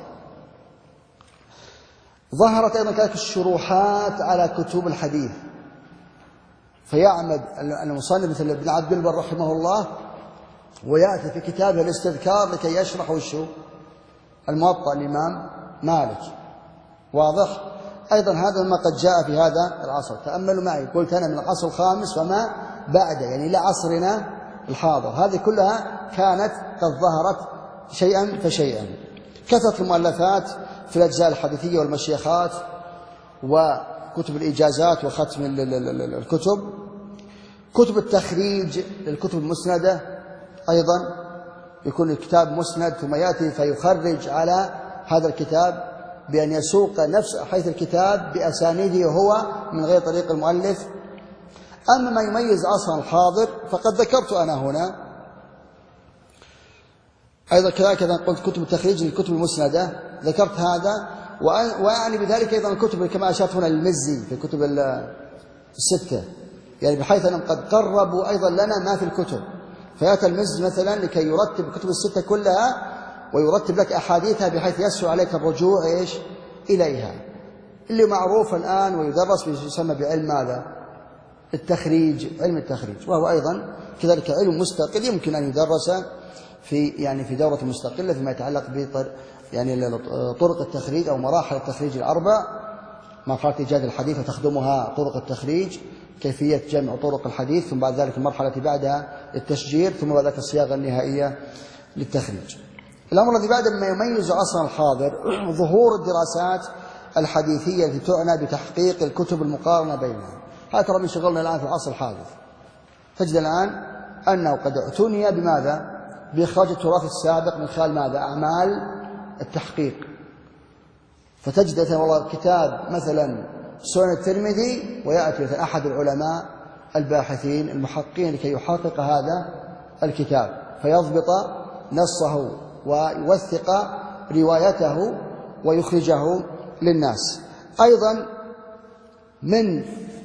ظهرت أيضا كذلك الشروحات على كتب الحديث، فيعمد المصنف مثل ابن عبد البر رحمه الله ويأتي في كتابه الاستذكار لكي يشرح الموطأ الإمام مالك. واضح؟ أيضا هذا ما قد جاء في هذا العصر. تأملوا معي، قلت أنا من العصر الخامس وما بعده، يعني إلى عصرنا الحاضر، هذه كلها كانت قد ظهرت شيئا فشيئا. كثرة المؤلفات في الأجزاء الحديثية والمشيخات وكتب الإجازات وختم الكتب، كتب التخريج للكتب المسندة أيضا، يكون الكتاب مسند ثم يأتي فيخرج على هذا الكتاب بأن يسوق نفس حيث الكتاب بأسانيده هو من غير طريق المؤلف. أما ما يميز عصرنا الحاضر فقد ذكرت أنا هنا أيضا، كذلك قلت كتب التخريج للكتب المسندة، ذكرت هذا، ويعني بذلك أيضا الكتب كما أشرت هنا المزي في الكتب الستة، يعني بحيث أنهم قد قربوا أيضا لنا ما في الكتب، فيأتي المزي مثلا لكي يرتب الكتب الستة كلها ويرتب لك أحاديثها بحيث يسهل عليك الرجوع إليها، اللي معروف الآن ويدرس يسمى بعلم ماذا؟ التخريج، علم التخريج، وهو أيضا كذلك علم مستقل يمكن أن يدرس في دورة مستقلة فيما يتعلق طرق التخريج أو مراحل التخريج الأربع، مرحلة إيجاد الحديث وتخدمها طرق التخريج، كيفية جمع طرق الحديث، ثم بعد ذلك المرحلة التي بعدها التشجير، ثم بعد ذلك الصياغة النهائية للتخريج. الأمر الذي بعد ما يميز عصرنا الحاضر ظهور الدراسات الحديثية التي تعنى بتحقيق الكتب المقارنة بينها. هذا ترى من شغلنا الآن في العصر الحادث، تجد الآن أنه قد اعتني بماذا؟ بإخراج التراث السابق من خلال ماذا؟ أعمال التحقيق. فتجد والله كتاب مثلا سنن الترمذي ويأتي مثلا أحد العلماء الباحثين المحققين لكي يحقق هذا الكتاب فيضبط نصه ويوثق روايته ويخرجه للناس. أيضا من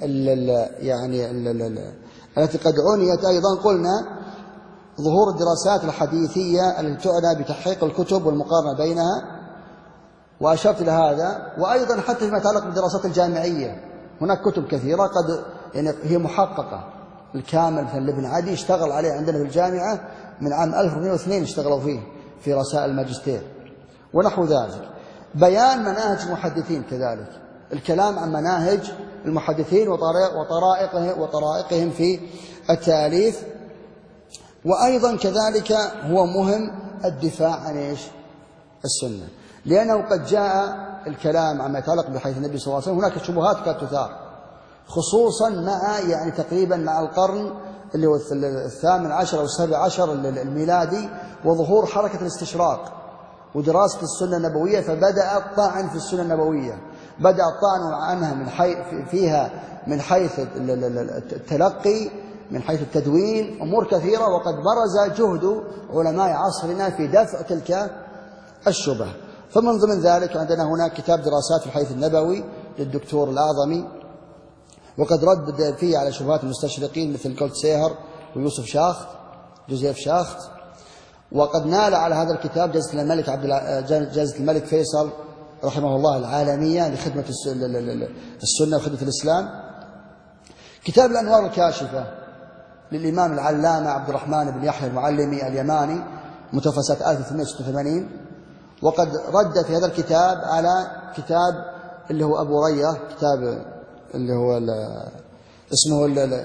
التي قد عنيت أيضا قلنا ظهور الدراسات الحديثية التي تعنى بتحقيق الكتب والمقارنة بينها، وأشرت إلى هذا. وأيضا حتى فيما يتعلق بالدراسات الجامعية هناك كتب كثيرة قد هي محققة. الكامل مثل ابن عدي اشتغل عليه عندنا في الجامعة من عام 1402 اشتغلوا فيه في رسائل الماجستير ونحو ذلك. بيان مناهج المحدثين كذلك، الكلام عن مناهج المحدثين وطرائقهم في التأليف. وأيضا كذلك هو مهم الدفاع عن السنة، لأنه قد جاء الكلام عما يتعلق بحيث النبي صلى الله عليه وسلم هناك شبهات قد تثار، خصوصا مع تقريبا مع القرن اللي هو 18 أو 17 الميلادي وظهور حركة الاستشراق ودراسة السنة النبوية، فبدأ الطعن في السنة النبوية، بدأ الطعن عنها من حيث التلقي، من حيث التدوين، أمور كثيرة. وقد برز جهد علماء عصرنا في دفع تلك الشبه. فمن ضمن ذلك عندنا هناك كتاب دراسات في الحديث النبوي للدكتور الأعظمي، وقد رد فيه على شبهات المستشرقين مثل جولد سيهر ويوسف شاخت جوزيف شاخت. وقد نال على هذا الكتاب جائزة الملك فيصل رحمه الله العالمية لخدمة السنة وخدمة الإسلام. كتاب الأنوار الكاشفة للإمام العلامة عبد الرحمن بن يحيى المعلمي اليماني، متوفى سنة 1886. وقد رد في هذا الكتاب على كتاب اللي هو أبو رية، كتاب اللي هو اسمه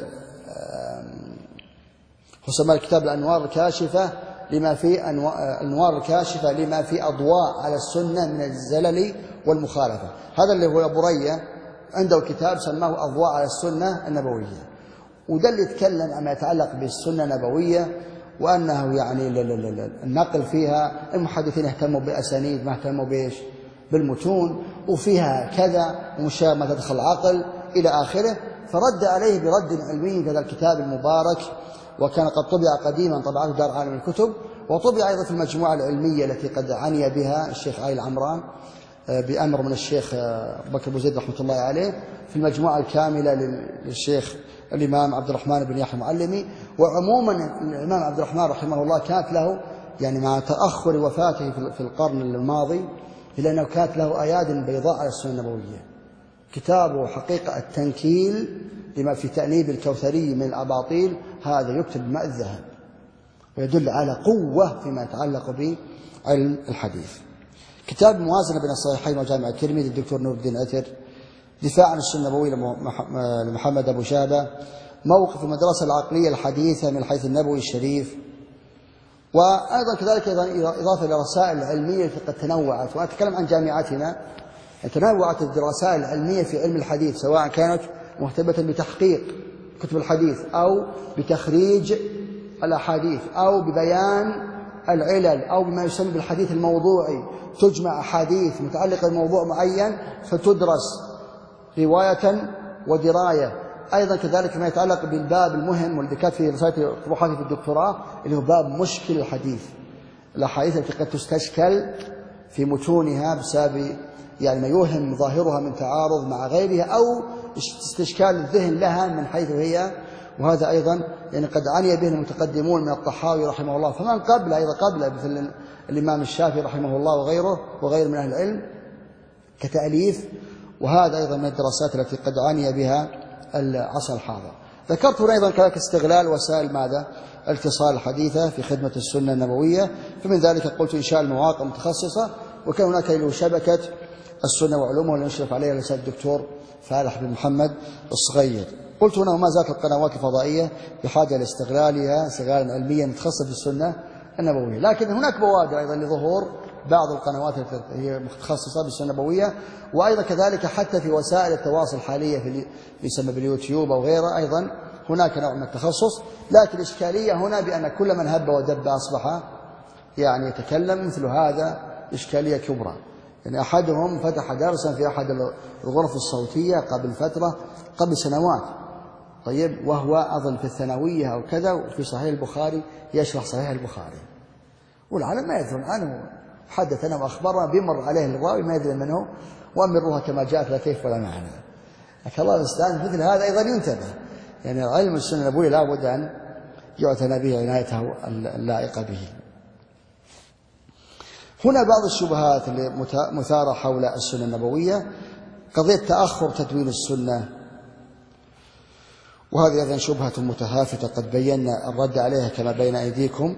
هو سماه الكتاب الأنوار الكاشفة لما في أنوار الكاشفة لما في أضواء على السنة من الزلل والمخالفة. هذا اللي هو أبو رية عنده كتاب سماه أضواء على السنة النبوية، وده اللي يتكلم عما يتعلق بالسنة النبوية، وأنه يعني النقل فيها المحدثين اهتموا بأسانيد ما اهتموا بالمتون، وفيها كذا ومشابه ما تدخل العقل إلى آخره. فرد عليه برد علمي في هذا الكتاب المبارك، وكان قد طبع قديما طبعته دار عالم الكتب، وطبع أيضا في المجموعة العلمية التي قد عني بها الشيخ علي العمران بأمر من الشيخ بكر بن زيد رحمة الله عليه، في المجموعة الكاملة للشيخ الإمام عبد الرحمن بن يحيى المعلمي. وعموما الإمام عبد الرحمن رحمه الله كانت له يعني مع تأخر وفاته في القرن الماضي، إلا أنه كانت له أياد بيضاء على السنة النبوية. كتابه حقيقة التنكيل لما في تأنيب الكوثري من الأباطيل، هذا يكتب بماء الذهب، ويدل على قوة فيما يتعلق بعلم الحديث. كتاب موازنة بين الصحيحين وجامع الترمذي للدكتور نور الدين عثر. دفاع عن السنة النبوية لمحمد أبو شابة. موقف المدرسة العقلية الحديثة من حيث النبوي الشريف. وأيضا كذلك إضافة إلى رسائل العلمية التي قد تنوعت، وأتكلم عن جامعتنا، تنوعت الدراسات العلمية في علم الحديث، سواء كانت مهتمة بتحقيق كتب الحديث أو بتخريج الأحاديث أو ببيان العلل أو بما يسمى بالحديث الموضوعي. تجمع أحاديث متعلقة بموضوع معين فتدرس رواية ودراية. أيضا كذلك ما يتعلق بالباب المهم والذي كانت في رسالة طروحاتي في الدكتوراه، اللي هو باب مشكل الحديث، الأحاديث التي قد تستشكل في متونها بسبب يعني ما يوهم ظاهرها من تعارض مع غيرها أو استشكال الذهن لها من حيث هي. وهذا أيضا يعني قد عني به المتقدمون من الطحاوي رحمه الله، فمن قبل أيضا قبل مثل الإمام الشافعي رحمه الله وغير من أهل العلم كتأليف. وهذا أيضا من الدراسات التي قد عني بها العصر الحاضر. ذكرت هنا أيضا كذلك استغلال وسائل ماذا؟ الاتصال الحديثة في خدمة السنة النبوية. فمن ذلك قلت إنشاء المواقع المتخصصة، وكان هناك له شبكة السنة وعلومها اللي يشرف عليها الأستاذ الدكتور فالح بن محمد الصغير. قلت هنا وما زالت القنوات الفضائية بحاجة لاستغلالها استغلالا علميا متخصص في السنة النبوية. لكن هناك بوادر أيضا لظهور بعض القنوات التي هي متخصصة بالسنة النبوية، وأيضا كذلك حتى في وسائل التواصل الحالية في يسمى باليوتيوب أو غيره أيضا هناك نوع من التخصص. لكن الإشكالية هنا بأن كل من هب ودب أصبح يعني يتكلم، مثل هذا إشكالية كبرى. يعني أحدهم فتح درسا في أحد الغرف الصوتية قبل فترة، قبل سنوات، طيب، وهو أظن في الثانوية أو كذا، وفي صحيح البخاري يشرح صحيح البخاري، والعالم ما يدرون عنه، حدثنا وأخبرنا بمر عليه الراوي ما يدري منه، وأمروها كما جاءت لا كيف ولا معنى. لكن الله المستعان مثل هذا أيضا ينتبه. يعني علم السنة النبوية لا بد أن يعتنى به عنايته اللائقة به. هنا بعض الشبهات المثارة حول السنة النبوية، قضية تأخر تدوين السنة، وهذه أيضا شبهة متهافتة قد بينا الرد عليها كما بين أيديكم.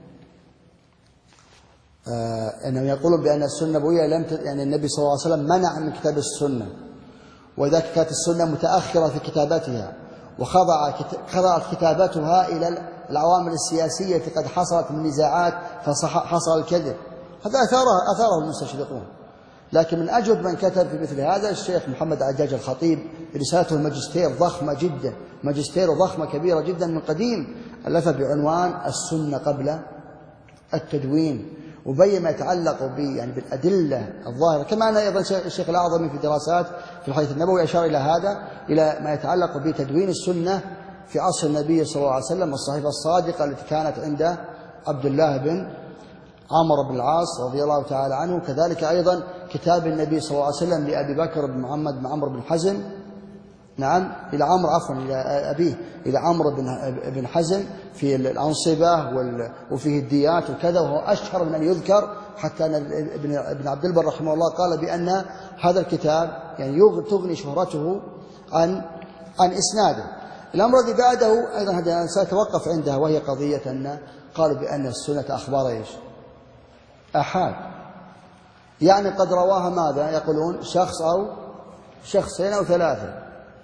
أنهم يقولون بأن السنة النبوية يعني النبي صلى الله عليه وسلم منع من كتاب السنة، وذلك كانت السنة متأخرة في كتابتها، وخضعت كتابتها إلى العوامل السياسية التي قد حصلت من نزاعات فحصل الكذب. هذا أثاره المستشرقون. لكن من أجود من كتب في مثل هذا الشيخ محمد عجاج الخطيب، رسالته الماجستير ضخمة جدا، ماجستير ضخمة كبيرة جدا من قديم، ألفها بعنوان السنة قبل التدوين، وبين ما يتعلق يعني بالأدلة الظاهرة. كما أن أيضا الشيخ الأعظمي في دراسات في الحديث النبوي أشار إلى هذا، إلى ما يتعلق بتدوين السنة في عصر النبي صلى الله عليه وسلم، والصحيفة الصادقة التي كانت عند عبد الله بن عمرو بن العاص رضي الله تعالى عنه. كذلك أيضا كتاب النبي صلى الله عليه وسلم لأبي بكر بن محمد بن عمرو بن حزم، نعم إلى عمرو عفوا إلى أبيه إلى عمرو بن حزم في الأنصبة وفيه الديات وكذا، وهو أشهر من أن يذكر، حتى أن ابن عبد البر رحمه الله قال بأن هذا الكتاب يعني تغني شهرته عن إسناده. الأمر الذي بعده أيضا هذا سأتوقف عندها، وهي قضية أن قالوا بأن السنة أخبار إيش؟ أحاد. يعني قد رواها ماذا يقولون شخص أو شخصين أو ثلاثة.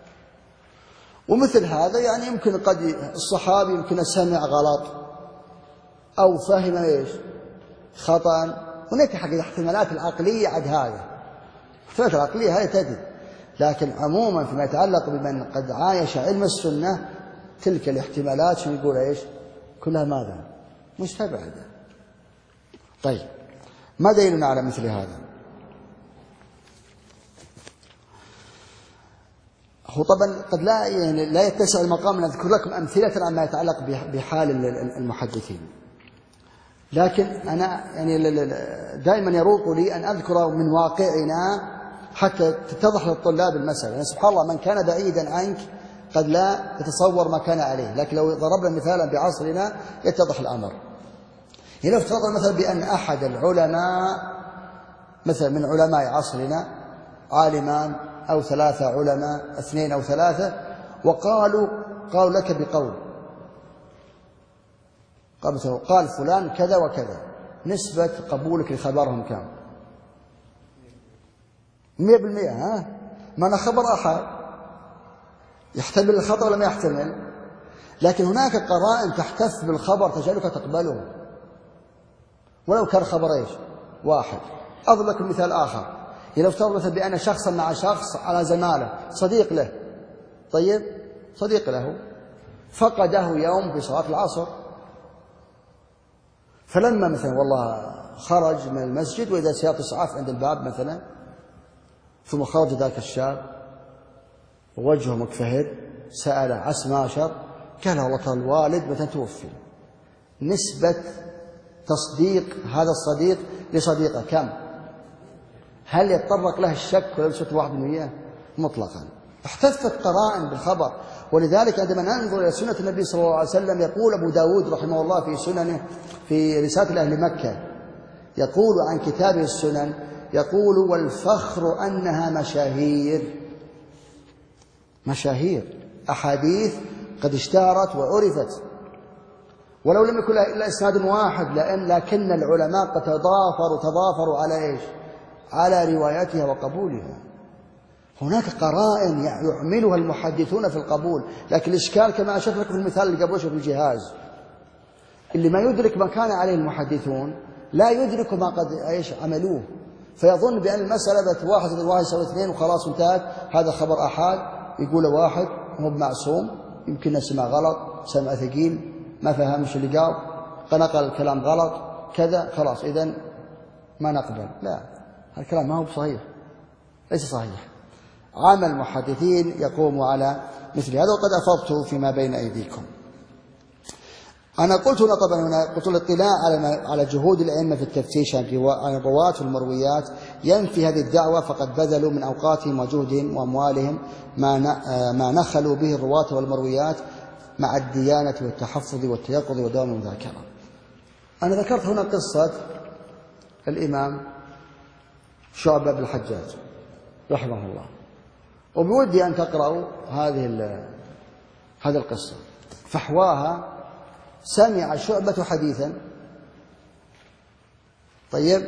ومثل هذا يعني يمكن قد الصحابي يمكن سمع غلط أو فهم إيش خطأ. هناك حقيقة احتمالات العقلية عد هذا، احتمالات العقلية هذه تجد، لكن عموما فيما يتعلق بمن قد عايش علم السنة تلك الاحتمالات شو يقول إيش كلها ماذا مستبعدة. طيب ما دليلنا على مثل هذا؟ هو طبعا قد لا يتسع المقام أن أذكر لكم أمثلة عما يتعلق بحال المحدثين، لكن أنا يعني دائما يروق لي أن أذكر من واقعنا حتى تتضح للطلاب المسألة. يعني سبحان الله من كان بعيدا عنك قد لا يتصور ما كان عليه، لكن لو ضربنا مثالا بعصرنا يتضح الأمر. يعني لو افترضنا مثلا بأن أحد العلماء مثلا من علماء عصرنا عالمان أو ثلاثة علماء 2 أو 3 وقالوا لك بقول قال فلان كذا وكذا، نسبة قبولك لخبرهم كم؟ 100%. ها ما خبر أحد يحتمل الخطأ ولا ما يحتمل، لكن هناك قرائن تحتف بالخبر تجعلك تقبله ولو كان خبر ايش واحد. أضرب لكم مثال آخر. لو افترض مثلا بأن شخصا مع شخص على زمالة صديق له، طيب صديق له فقده يوم في صلاة العصر، فلما مثلا والله خرج من المسجد وإذا سيارة إسعاف عند الباب مثلا، ثم خرج ذاك الشاب ووجهه مكفهر سأله عسى ما شر، قال والله الوالد مثلا توفي. نسبة تصديق هذا الصديق لصديقه كم؟ هل يتطرق له الشك ولا يلفت 1% مطلقا؟ احتفت قرائن بالخبر. ولذلك عندما ننظر إلى سنة النبي صلى الله عليه وسلم يقول أبو داود رحمه الله في سننه في رسالة أهل مكة، يقول عن كتابه السنن، يقول والفخر أنها مشاهير أحاديث قد اشتهرت وعرفت، ولو لم يكن لها إلا إسناد واحد لكن العلماء قد تضافروا على إيش؟ على روايتها وقبولها. هناك قرائن يعملها المحدثون في القبول، لكن الإشكال كما أشرت لكم في المثال اللي قبل في الجهاز، اللي ما يدرك ما كان عليه المحدثون لا يدرك ما قد عملوه، فيظن بأن المسألة 1 زائد 1 يساوي 2 وخلاص انتهت. هذا خبر أحد يقول واحد مو بمعصوم، يمكن سمع غلط، سمع ثقيل، ما فهمش اللي قال، نقل الكلام غلط كذا، خلاص إذن ما نقبل. لا، الكلام ما هو صحيح، ليس صحيح. عمل المحدثين يقوم على مثل هذا، وقد أفضت فيما بين أيديكم. أنا قلت هنا طبعا قلت الاطلاع على جهود الأئمة في التفتيش عن الرواة والمرويات ينفي هذه الدعوة، فقد بذلوا من أوقاتهم وجهدهم وأموالهم ما نخلوا به الرواة والمرويات مع الديانة والتحفظ والتيقظ ودوام المذاكرة. أنا ذكرت هنا قصة الإمام شعبة بن الحجاج رحمه الله، وبودي أن تقرأوا هذه القصة. فحواها سمع شعبة حديثا، طيب،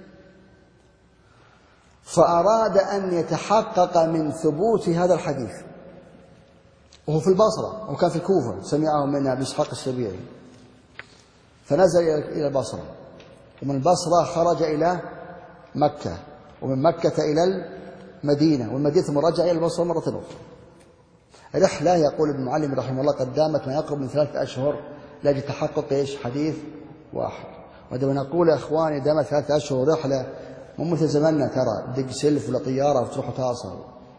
فأراد أن يتحقق من ثبوت هذا الحديث، وهو في البصرة وكان في الكوفة، سمعه من أبي إسحاق السبيعي، فنزل إلى البصرة، ومن البصرة خرج إلى مكة، ومن مكة إلى المدينة، والمدينة ثم رجع إلى البصرة مرة أخرى. رحلة يقول ابن معلم رحمه الله قد دامت ما يقرب من 3 أشهر لأجل تحقق حديث واحد. وعندما نقول يا إخواني دامت 3 أشهر رحلة، مو مثل زماننا ترى دق سلف ولا طيارة وتروح وتاصل،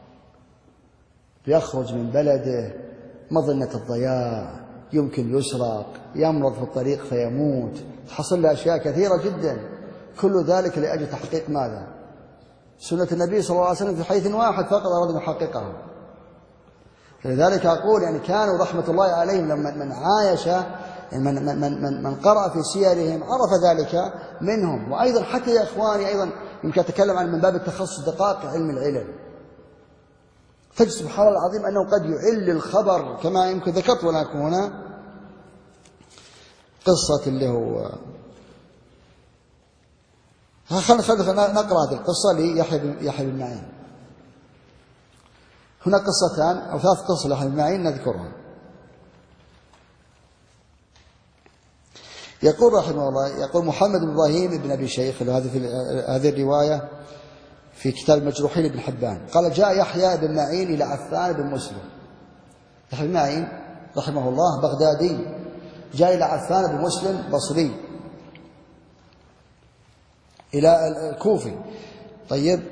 يخرج من بلده مظنة الضياع، يمكن يسرق، يمرض في الطريق فيموت، تحصل له أشياء كثيرة جدا، كل ذلك لأجل تحقيق ماذا؟ سنة النبي صلى الله عليه وسلم في حديث واحد فقط أراد أن يحققه. لذلك أقول يعني كانوا رحمة الله عليهم لما من عايش من قرأ في سيرهم عرف ذلك منهم. وأيضا حتى يا إخواني أيضا يمكن أتكلم عن من باب التخصص دقائق علم العلل، تجد سبحان الله العظيم أنه قد يعل الخبر كما يمكن ذكرت لكم هنا قصة اللي هو خلنا نقرأ هذه القصة ليحيى بن معين. هنا قصتان أو 3 قصص ليحيى بن معين نذكرها. يقول رحمه الله، يقول محمد بن إبراهيم بن أبي شيخ، هذه الرواية في كتاب المجروحين بن حبان، قال جاء يحيى بن معين إلى عفان بن مسلم. يحيى بن معين رحمه الله بغدادي، جاء إلى عفان بن مسلم بصري إلى الكوفي. طيب،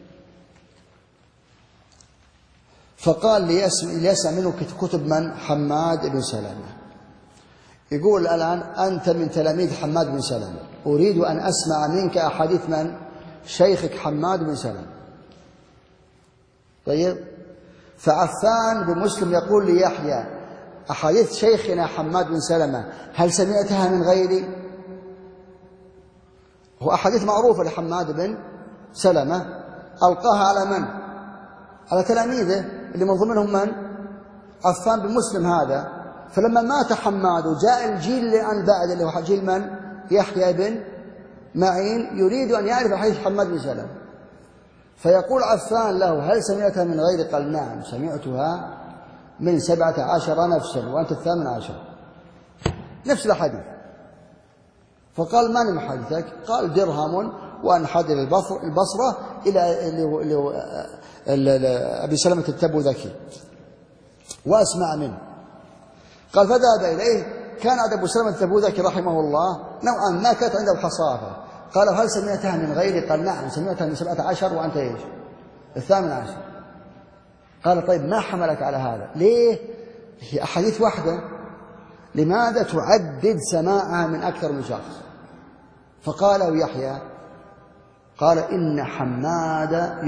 فقال ليسمع منه كتب من؟ حماد بن سلمة. يقول الآن أنت من تلاميذ حماد بن سلمة، أريد أن أسمع منك أحاديث من؟ شيخك حماد بن سلمة. طيب، فعفان بن مسلم يقول ليحيى أحاديث شيخنا حماد بن سلمة هل سمعتها من غيري؟ هو أحاديث معروفة لحماد بن سلمة، ألقاها على من؟ على تلاميذه اللي من ضمنهم من؟ عفان بن مسلم هذا. فلما مات حماد وجاء الجيل اللي عن بعد اللي هو جيل من؟ يحيى بن معين، يريد أن يعرف حديث حماد بن سلمة، فيقول عفان له هل سمعتها من غيري؟ قال نعم سمعتها من 17 نفسا وأنت 18، نفس الحديث. فقال من محدثك؟ قال درهم وأنحدر البصرة إلى أبي سلمة التبوذكي وأسمع منه. قال فذهب إليه. كان أبو سلمة التبوذكي رحمه الله نوعا ما كانت عنده الحصافة. قال هل سمعتها من غيري؟ قال نعم سمعتها من 17 وأنت إيش؟ 18. قال طيب ما حملك على هذا؟ ليه؟ هي أحاديث واحدة، لماذا تعدد سماعها من أكثر من شخص؟ فقال يحيى، قال إن حمادا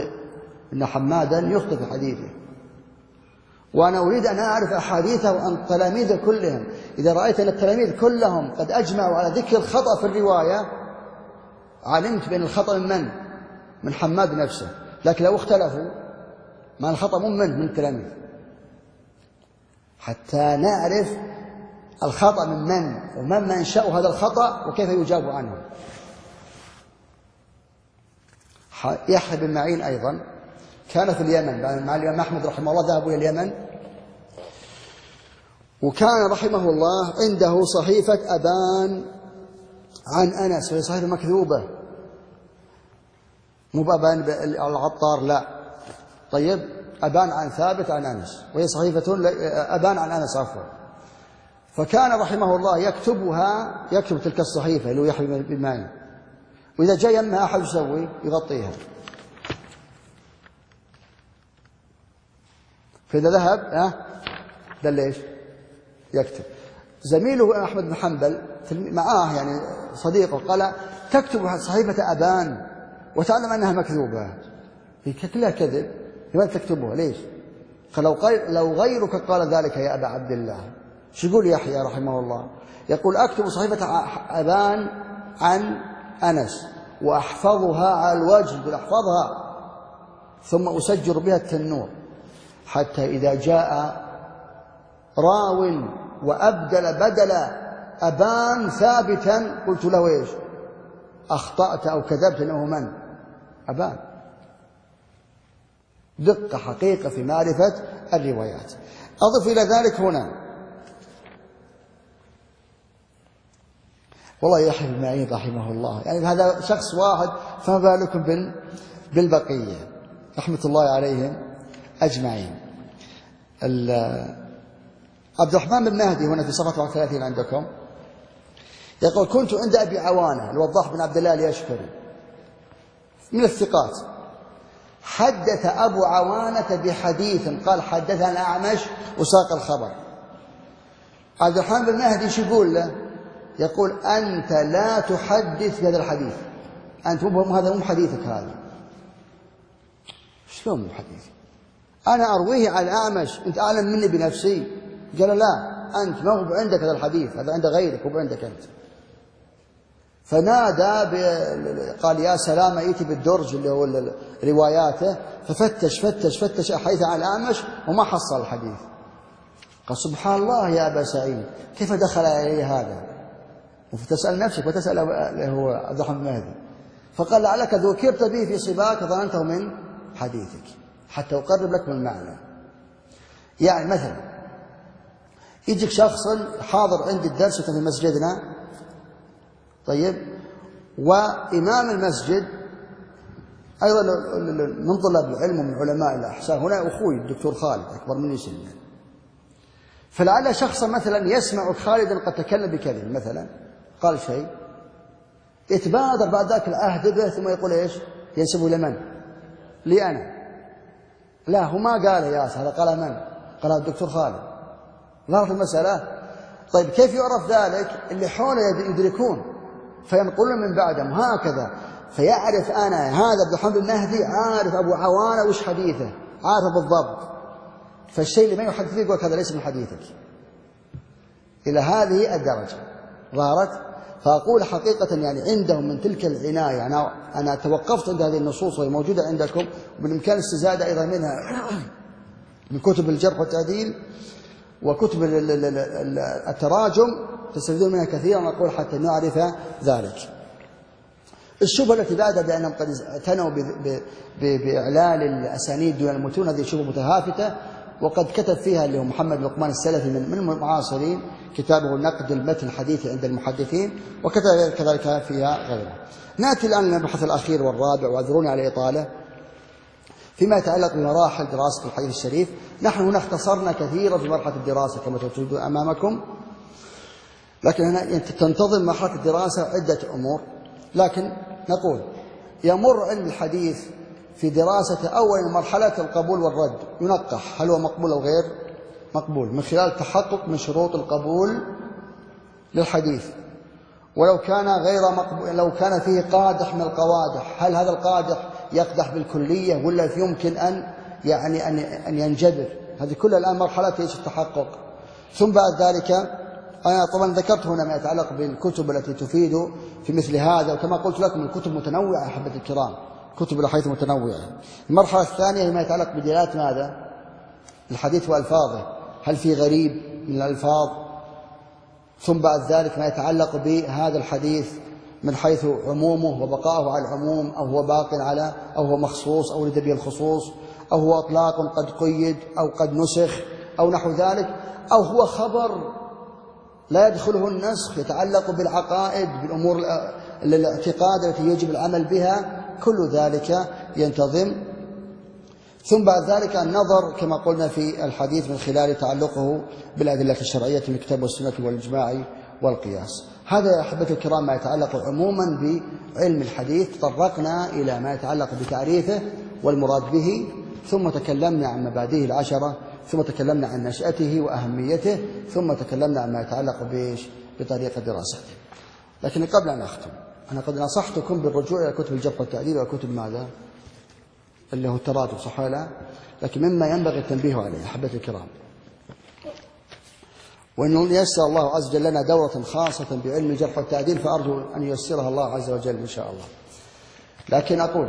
يخطئ في حديثه، وأنا أريد أن أعرف أحاديثه عن تلاميذه كلهم. إذا رأيت أن التلاميذ كلهم قد أجمعوا على ذكر الخطأ في الرواية علمت بأن الخطأ من حماد نفسه. لكن لو اختلفوا ما الخطأ من التلاميذ، حتى نعرف الخطأ من ومن منشأ هذا الخطأ وكيف يجاب عنه. يحيى بن معين أيضا كان في اليمن مع الإمام أحمد رحمه الله، ذهبوا إلى اليمن، وكان رحمه الله عنده صحيفة أبان عن أنس، وهي صحيفة مكذوبة، مو بأبان العطار لا، طيب أبان عن ثابت عن أنس، وهي صحيفة أبان عن أنس عفوا. فكان رحمه الله يكتب تلك الصحيفة اللي هو يحيى بن معين، وإذا جاء يمها أحد يسوي يغطيها، فإذا ذهب ده ليش يكتب. زميله أحمد بن حنبل معاه يعني صديقه قال تكتب صحيفة أبان وتعلم أنها مكذوبة، هي كلها كذب، لماذا تكتبها ليش؟ قال لو غيرك قال ذلك يا أبا عبد الله. شو يقول يحيى رحمه الله؟ يقول أكتب صحيفة أبان عن أنس وأحفظها على الوجه، يقول أحفظها ثم أسجر بها التنور، حتى إذا جاء راو وأبدل بدل أبان ثابتا قلت له إيش؟ أخطأت أو كذبت، أنه من؟ أبان. دقة حقيقة في معرفة الروايات. أضف إلى ذلك هنا والله يحيى بن معين رحمه الله، يعني هذا شخص واحد فما بالكم بالبقية رحمة الله عليهم أجمعين. عبد الرحمن بن مهدي هنا في صفحة 31 عندكم يقول كنت عند أبي عوانة الوضاح بن عبد الله اليشكري من الثقات، حدث أبو عوانة بحديث قال حدثنا الأعمش وساق الخبر. عبد الرحمن بن مهدي شو يقول له؟ يقول أنت لا تحدث بهذا الحديث، أنت هذا مو حديثك، هذا شلون مو حديثي؟ أنا أرويه على الأعمش، أنت أعلم مني بنفسي. قال لا، أنت ما هو عندك هذا الحديث، هذا عند غيرك هو عندك أنت. فنادى قال يا سلام، أيتي بالدرج اللي هو رواياته، ففتش أحاديث عن الأعمش وما حصل الحديث. قال سبحان الله يا أبا سعيد، كيف دخل إلي هذا؟ فتسأل نفسك وتسأل هو عبد الرحمن بن مهدي. فقال لعلك ذكرت به في صباك ظننته من حديثك حتى أقرب لك من المعنى. يعني مثلا يجيك شخص حاضر عندي الدرس في مسجدنا، طيب، وإمام المسجد أيضا من طلاب العلم ومن علماء الأحساء، هنا أخوي الدكتور خالد أكبر مني سنا، فلعل شخصا مثلا يسمع خالدا قد تكلم بكلمة مثلا قال شيء، يتبادر بعد ذاك العهد به ثم يقول إيش؟ ينسبه لمن؟ لي أنا. لا، هو ما قال ياس، هذا قال من؟ قال الدكتور خالد. لاحظ المسألة. طيب كيف يعرف ذلك؟ اللي حوله يدركون فينقلون من بعدهم هكذا، فيعرف أنا هذا عبد الحميد النهدي عارف أبو عوانة وش حديثه، عارف بالضبط، فالشيء اللي ما يحدث فيه يقول هذا ليس من حديثك. إلى هذه الدرجة ظهرت. فأقول حقيقة يعني عندهم من تلك العناية، أنا توقفت عند هذه النصوص وهي موجودة عندكم، وبالإمكان الاستزادة أيضا منها من كتب الجرح والتعديل وكتب التراجم تستفيدون منها كثيرا، أقول حتى نعرف ذلك. الشبهة التي بعدها بأنهم قد اعتنوا بإعلال الأسانيد دون المتون، هذه شبهة متهافتة، وقد كتب فيها اللي هو محمد لقمان السلفي من المعاصرين كتابه نقد المتن الحديث عند المحدثين، وكتب كذلك فيها غيره. نأتي الآن للمبحث الأخير والرابع، واعذروني على الإطالة، فيما يتعلق بمراحل دراسة الحديث الشريف. نحن هنا اختصرنا كثيرا في مرحلة الدراسة كما تجدون أمامكم، لكن هنا تنتظم مرحلة الدراسة عدة أمور. لكن نقول يمر علم الحديث في دراسة أول مرحلة القبول والرد، ينقح هل هو مقبول أو غير مقبول من خلال التحقق من شروط القبول للحديث، ولو كان غير مقبول، لو كان فيه قادح من القوادح، هل هذا القادح يقدح بالكلية ولا يمكن أن ينجبر. هذه كلها الآن مرحلة التحقق. ثم بعد ذلك أنا طبعا ذكرت هنا ما يتعلق بالكتب التي تفيد في مثل هذا، وكما قلت لكم الكتب متنوعة أحبة الكرام، كتب الحديث متنوعة. المرحلة الثانية هي ما يتعلق بدلالات ماذا؟ الحديث وألفاظه، هل في غريب من الألفاظ؟ ثم بعد ذلك ما يتعلق بهذا الحديث من حيث عمومه وبقاؤه على العموم، أو هو باق على، أو هو مخصوص أو ولد به الخصوص، أو هو إطلاق قد قيد أو قد نسخ أو نحو ذلك، أو هو خبر لا يدخله النسخ يتعلق بالعقائد بالأمور الاعتقاد التي يجب العمل بها، كل ذلك ينتظم. ثم بعد ذلك النظر كما قلنا في الحديث من خلال تعلقه بالأدلة الشرعية من الكتاب والسنة والإجماع والقياس. هذا يا أحبتي الكرام ما يتعلق عموما بعلم الحديث. تطرقنا إلى ما يتعلق بتعريفه والمراد به، ثم تكلمنا عن مبادئه العشرة، ثم تكلمنا عن نشأته وأهميته، ثم تكلمنا عن ما يتعلق بطريقة دراسته. لكن قبل أن أختم، أنا قد نصحتكم بالرجوع إلى كتب الجرح والتعديل وكتب ماذا؟ اللي هو التراجم، صح ولا لا؟ لكن مما ينبغي التنبيه عليه أحبتي الكرام، وإن ييسر الله عز وجل لنا دورة خاصة بعلم الجرح والتعديل فأرجو أن ييسرها الله عز وجل إن شاء الله. لكن أقول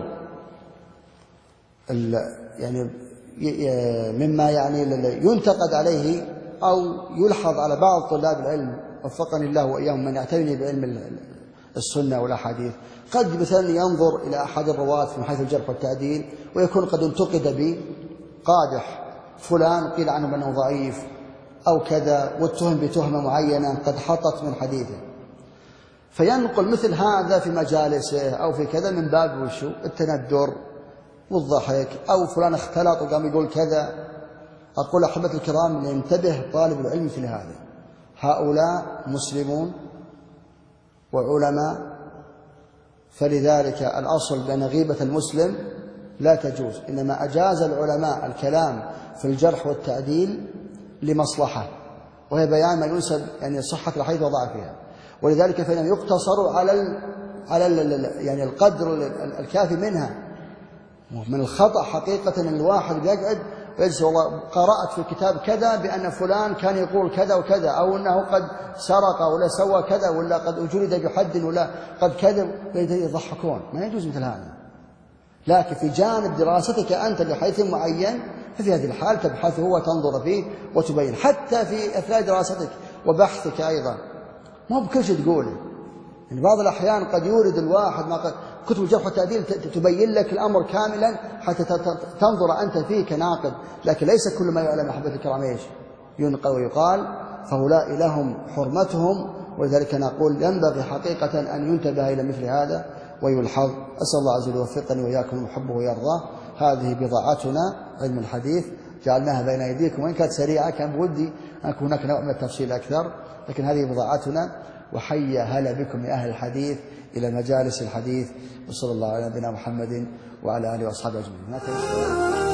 يعني مما يعني ينتقد عليه أو يلحظ على بعض طلاب العلم وفقني الله وإياهم من يعتني بعلم السنة والأحاديث، قد مثلا ينظر إلى أحد الرواة من حيث الجرح والتعديل ويكون قد انتقد بقادح فلان قيل عنه أنه ضعيف أو كذا، واتهم بتهمة معينة قد حطت من حديثه، فينقل مثل هذا في مجالسه أو في كذا من باب وشو التندر والضحك، أو فلان اختلط وقام يقول كذا. أقول أحبة الكرام ينتبه طالب العلم مثل هذا، هؤلاء مسلمون وعلماء، فلذلك الأصل بأن غيبة المسلم لا تجوز، إنما أجاز العلماء الكلام في الجرح والتعديل لمصلحة، وهي بيان ما ينسب يعني صحة الحديث وضعفها، ولذلك فإنهم يقتصروا على يعني القدر الكافي منها. من الخطأ حقيقة أن الواحد يقعد ويجلس والله قرأت في الكتاب كذا بأن فلان كان يقول كذا وكذا، أو أنه قد سرق ولا سوى كذا ولا قد أجلد بحد ولا قد كذب، يضحكون. ما يجوز مثل هذا. لكن في جانب دراستك أنت لحيث معين، ففي هذه الحال تبحثه وتنظر فيه وتبين، حتى في أثناء دراستك وبحثك أيضا، مو بكل شيء تقوله. يعني بعض الأحيان قد يورد الواحد ما كتب الجرح والتعديل تبين لك الأمر كاملا حتى تنظر أنت فيه كناقد، لكن ليس كل ما يعلم أحبة الكرام إيش ينقل ويقال، فهؤلاء لهم حرمتهم، ولذلك نقول ينبغي حقيقة أن ينتبه إلى مثل هذا ويلحظ. أسأل الله عز وجل يوفقني وإياكم ويحبه ويرضاه. هذه بضاعتنا علم الحديث جعلناها بين أيديكم، وإن كانت سريعة كان بودي أن يكون هناك نوع من التفصيل أكثر، لكن هذه بضاعتنا. وحيا هلا بكم يا أهل الحديث إلى مجالس الحديث، وصلى الله على نبينا محمد وعلى آله وأصحابه أجمعين.